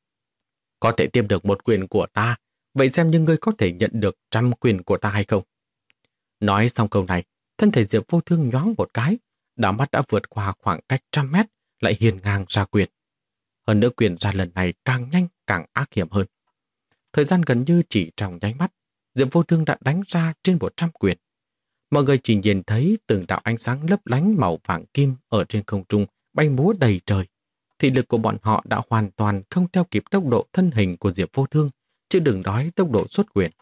Có thể tiếp được một quyền của ta, vậy xem như ngươi có thể nhận được 100 quyền của ta hay không? Nói xong câu này, thân thể Diệp Vô Thương nhoáng một cái, đảo mắt đã vượt qua khoảng cách 100 mét, lại hiền ngang ra quyền. Hơn nữa quyền ra lần này càng nhanh càng ác hiểm hơn. Thời gian gần như chỉ trong nháy mắt, Diệp Vô Thương đã đánh ra trên 100 quyền. Mọi người chỉ nhìn thấy từng đạo ánh sáng lấp lánh màu vàng kim ở trên không trung bay múa đầy trời. Thị lực của bọn họ đã hoàn toàn không theo kịp tốc độ thân hình của Diệp Vô Thương, chứ đừng nói tốc độ xuất quyền.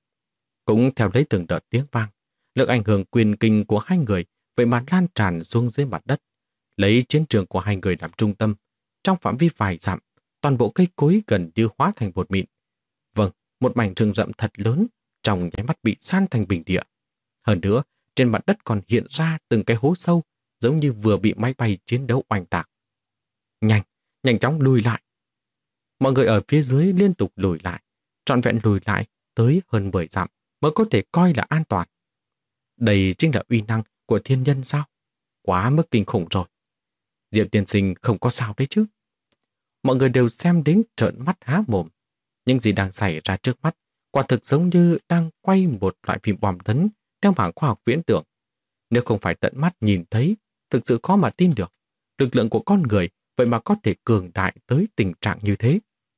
Cũng theo lấy từng đợt tiếng vang, lực ảnh hưởng quyền kinh của hai người vậy mà lan tràn xuống dưới mặt đất, lấy chiến trường của hai người làm trung tâm. Trong phạm vi vài dặm, toàn bộ cây cối gần như hóa thành bột mịn. Vâng, một mảnh rừng rậm thật lớn, trong nháy mắt bị san thành bình địa. Hơn nữa, trên mặt đất còn hiện ra từng cái hố sâu, giống như vừa bị máy bay chiến đấu oanh tạc. Nhanh, nhanh chóng lùi lại. Mọi người ở phía dưới liên tục lùi lại, trọn vẹn lùi lại tới hơn 10 dặm mới có thể coi là an toàn. Đây chính là uy năng của thiên nhân sao? Quá mức kinh khủng rồi. Diệp tiên sinh không có sao đấy chứ. Mọi người đều xem đến trợn mắt há mồm. Những gì đang xảy ra trước mắt quả thực giống như đang quay một loại phim bom tấn theo mảng khoa học viễn tưởng. Nếu không phải tận mắt nhìn thấy, thực sự khó mà tin được. Lực lượng của con người vậy mà có thể cường đại tới tình trạng như thế.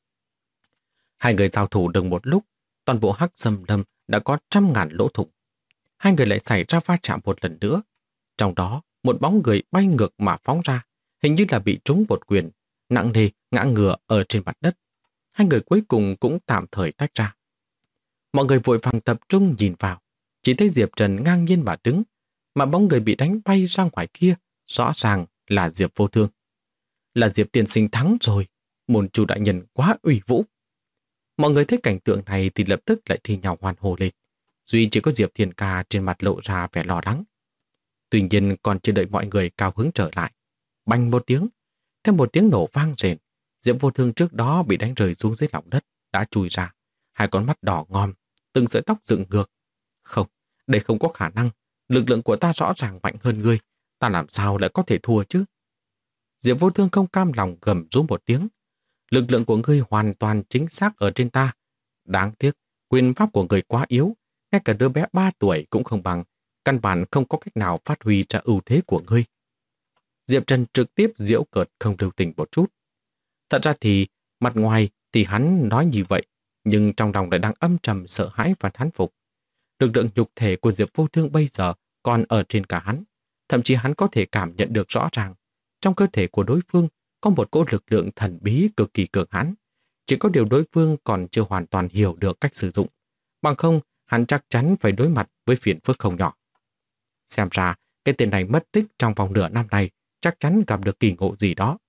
Hai người giao thủ được một lúc, toàn bộ Hắc Xâm Lâm đã có 100.000 lỗ thủng. Hai người lại xảy ra va chạm một lần nữa. Trong đó, một bóng người bay ngược mà phóng ra, hình như là bị trúng một quyền, nặng nề ngã ngửa ở trên mặt đất. Hai người cuối cùng cũng tạm thời tách ra. Mọi người vội vàng tập trung nhìn vào, chỉ thấy Diệp Trần ngang nhiên mà đứng, mà bóng người bị đánh bay ra ngoài kia rõ ràng là Diệp Vô Thương. Là Diệp tiên sinh thắng rồi, môn chủ đại nhân quá uy vũ. Mọi người thấy cảnh tượng này thì lập tức lại thi nhau hoan hô lên. Duy chỉ có Diệp Thiên Ca trên mặt lộ ra vẻ lo lắng. Tuy nhiên còn chưa đợi mọi người cao hứng trở lại. Bành một tiếng, theo một tiếng nổ vang rền, Diệp Vô Thương trước đó bị đánh rơi xuống dưới lòng đất, đã chui ra. Hai con mắt đỏ ngòm, từng sợi tóc dựng ngược. Không, đây không có khả năng. Lực lượng của ta rõ ràng mạnh hơn ngươi. Ta làm sao lại có thể thua chứ? Diệp Vô Thương không cam lòng gầm rú một tiếng. Lực lượng của ngươi hoàn toàn chính xác ở trên ta. Đáng tiếc, quyền pháp của ngươi quá yếu. Ngay cả đứa bé 3 tuổi cũng không bằng. Căn bản không có cách nào phát huy ra ưu thế của ngươi. Diệp Trần trực tiếp giễu cợt không lưu tình một chút. Thật ra thì, mặt ngoài thì hắn nói như vậy, nhưng trong lòng lại đang âm trầm sợ hãi và thán phục. Lực lượng nhục thể của Diệp Vô Thương bây giờ còn ở trên cả hắn. Thậm chí hắn có thể cảm nhận được rõ ràng, trong cơ thể của đối phương có một cỗ lực lượng thần bí cực kỳ cường hãn. Chỉ có điều đối phương còn chưa hoàn toàn hiểu được cách sử dụng. Bằng không, hắn chắc chắn phải đối mặt với phiền phức không nhỏ. Xem ra, cái tên này mất tích trong vòng nửa năm này chắc chắn gặp được kỳ ngộ gì đó.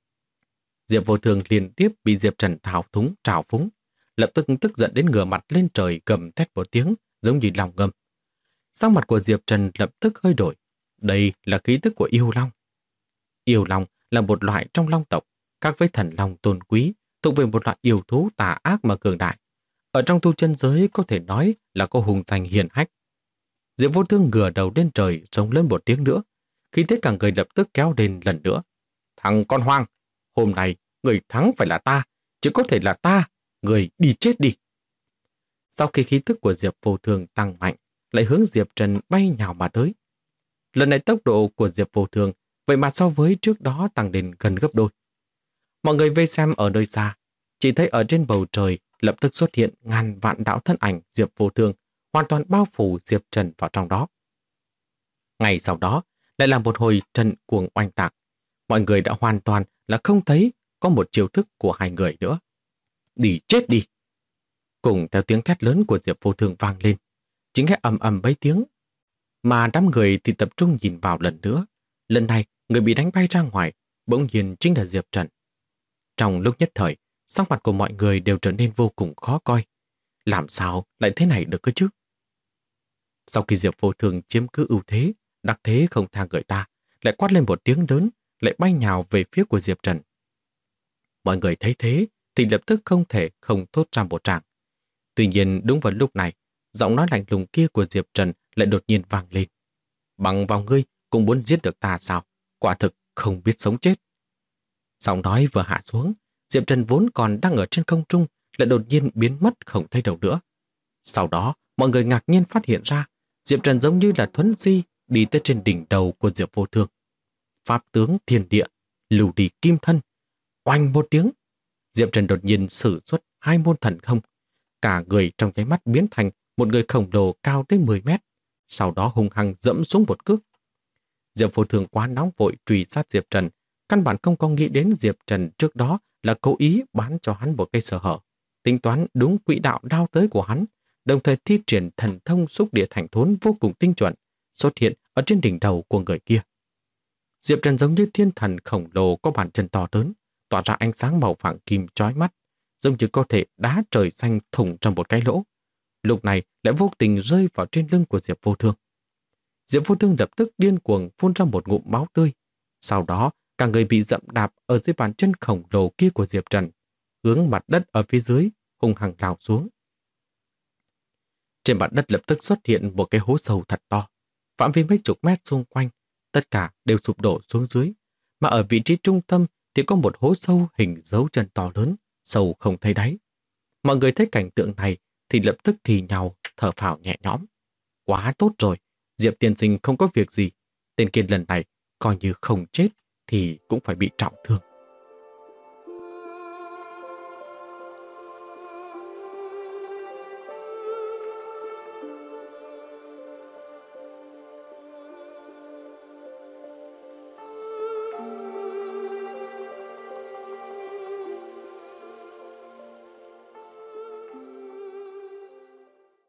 Diệp Vô Thương liên tiếp bị Diệp Trần thao túng trào phúng, lập tức tức giận đến ngửa mặt lên trời gầm thét một tiếng, giống như lòng ngâm. Sắc mặt của Diệp Trần lập tức hơi đổi. Đây là khí tức của yêu long. Yêu long là một loại trong long tộc, khác với thần long tôn quý, thuộc về một loại yêu thú tà ác mà cường đại. Ở trong tu chân giới có thể nói là có hùng danh hiển hách. Diệp Vô Thương ngửa đầu lên trời rống lên một tiếng nữa, khi thế cả người lập tức kéo lên lần nữa. Thằng con hoang, hôm nay người thắng phải là ta, chỉ có thể là ta, người đi chết đi. Sau khi khí tức của Diệp Vô Thương tăng mạnh, lại hướng Diệp Trần bay nhào mà tới. Lần này tốc độ của Diệp Vô Thương vậy mà so với trước đó tăng lên gần gấp đôi. Mọi người vây xem ở nơi xa, chỉ thấy ở trên bầu trời lập tức xuất hiện ngàn vạn đạo thân ảnh Diệp Vô Thương, hoàn toàn bao phủ Diệp Trần vào trong đó. Ngày sau đó, lại là một hồi trận cuồng oanh tạc. Mọi người đã hoàn toàn là không thấy có một chiêu thức của hai người nữa. Đi chết đi! Cùng theo tiếng thét lớn của Diệp Vô Thương vang lên, chính nghe ầm ầm mấy tiếng. Mà đám người thì tập trung nhìn vào lần nữa. Lần này, người bị đánh bay ra ngoài, bỗng nhiên chính là Diệp Trần. Trong lúc nhất thời, sắc mặt của mọi người đều trở nên vô cùng khó coi. Làm sao lại thế này được cơ chứ? Sau khi Diệp Vô Thương chiếm cứ ưu thế, đặc thế không tha người ta, lại quát lên một tiếng lớn, lại bay nhào về phía của Diệp Trần. Mọi người thấy thế thì lập tức không thể không thốt ra một tràng. Tuy nhiên đúng vào lúc này, giọng nói lạnh lùng kia của Diệp Trần lại đột nhiên vang lên. Bằng vào ngươi cũng muốn giết được ta sao? Quả thực không biết sống chết. Giọng nói vừa hạ xuống, Diệp Trần vốn còn đang ở trên không trung lại đột nhiên biến mất không thấy đâu nữa. Sau đó, mọi người ngạc nhiên phát hiện ra Diệp Trần giống như là thuấn di đi tới trên đỉnh đầu của Diệp Vô Thương. Pháp tướng thiên địa, lưu đi kim thân. Oanh một tiếng, Diệp Trần đột nhiên sử xuất hai môn thần thông. Cả người trong nháy mắt biến thành một người khổng lồ cao tới 10 mét. Sau đó hung hăng dẫm xuống một cước. Diệp Vô Thương quá nóng vội truy sát Diệp Trần. Căn bản không có nghĩ đến Diệp Trần trước đó là cố ý bán cho hắn một cây sơ hở. Tính toán đúng quỹ đạo đao tới của hắn, đồng thời thi triển thần thông xúc địa thành thốn vô cùng tinh chuẩn, xuất hiện ở trên đỉnh đầu của người kia. Diệp Trần giống như thiên thần khổng lồ có bàn chân to lớn, tỏa ra ánh sáng màu vàng kim chói mắt, giống như có thể đá trời xanh thủng trong một cái lỗ. Lúc này lại vô tình rơi vào trên lưng của Diệp Vô Thương. Diệp Vô Thương lập tức điên cuồng phun ra một ngụm máu tươi. Sau đó, cả người bị dẫm đạp ở dưới bàn chân khổng lồ kia của Diệp Trần, hướng mặt đất ở phía dưới, hung hăng lao xuống. Trên mặt đất lập tức xuất hiện một cái hố sâu thật to. Phạm vi mấy chục mét xung quanh, tất cả đều sụp đổ xuống dưới. Mà ở vị trí trung tâm thì có một hố sâu hình dấu chân to lớn, sâu không thấy đáy. Mọi người thấy cảnh tượng này thì lập tức thì nhau, thở phào nhẹ nhõm. Quá tốt rồi, Diệp tiên sinh không có việc gì. Tên kia lần này coi như không chết thì cũng phải bị trọng thương.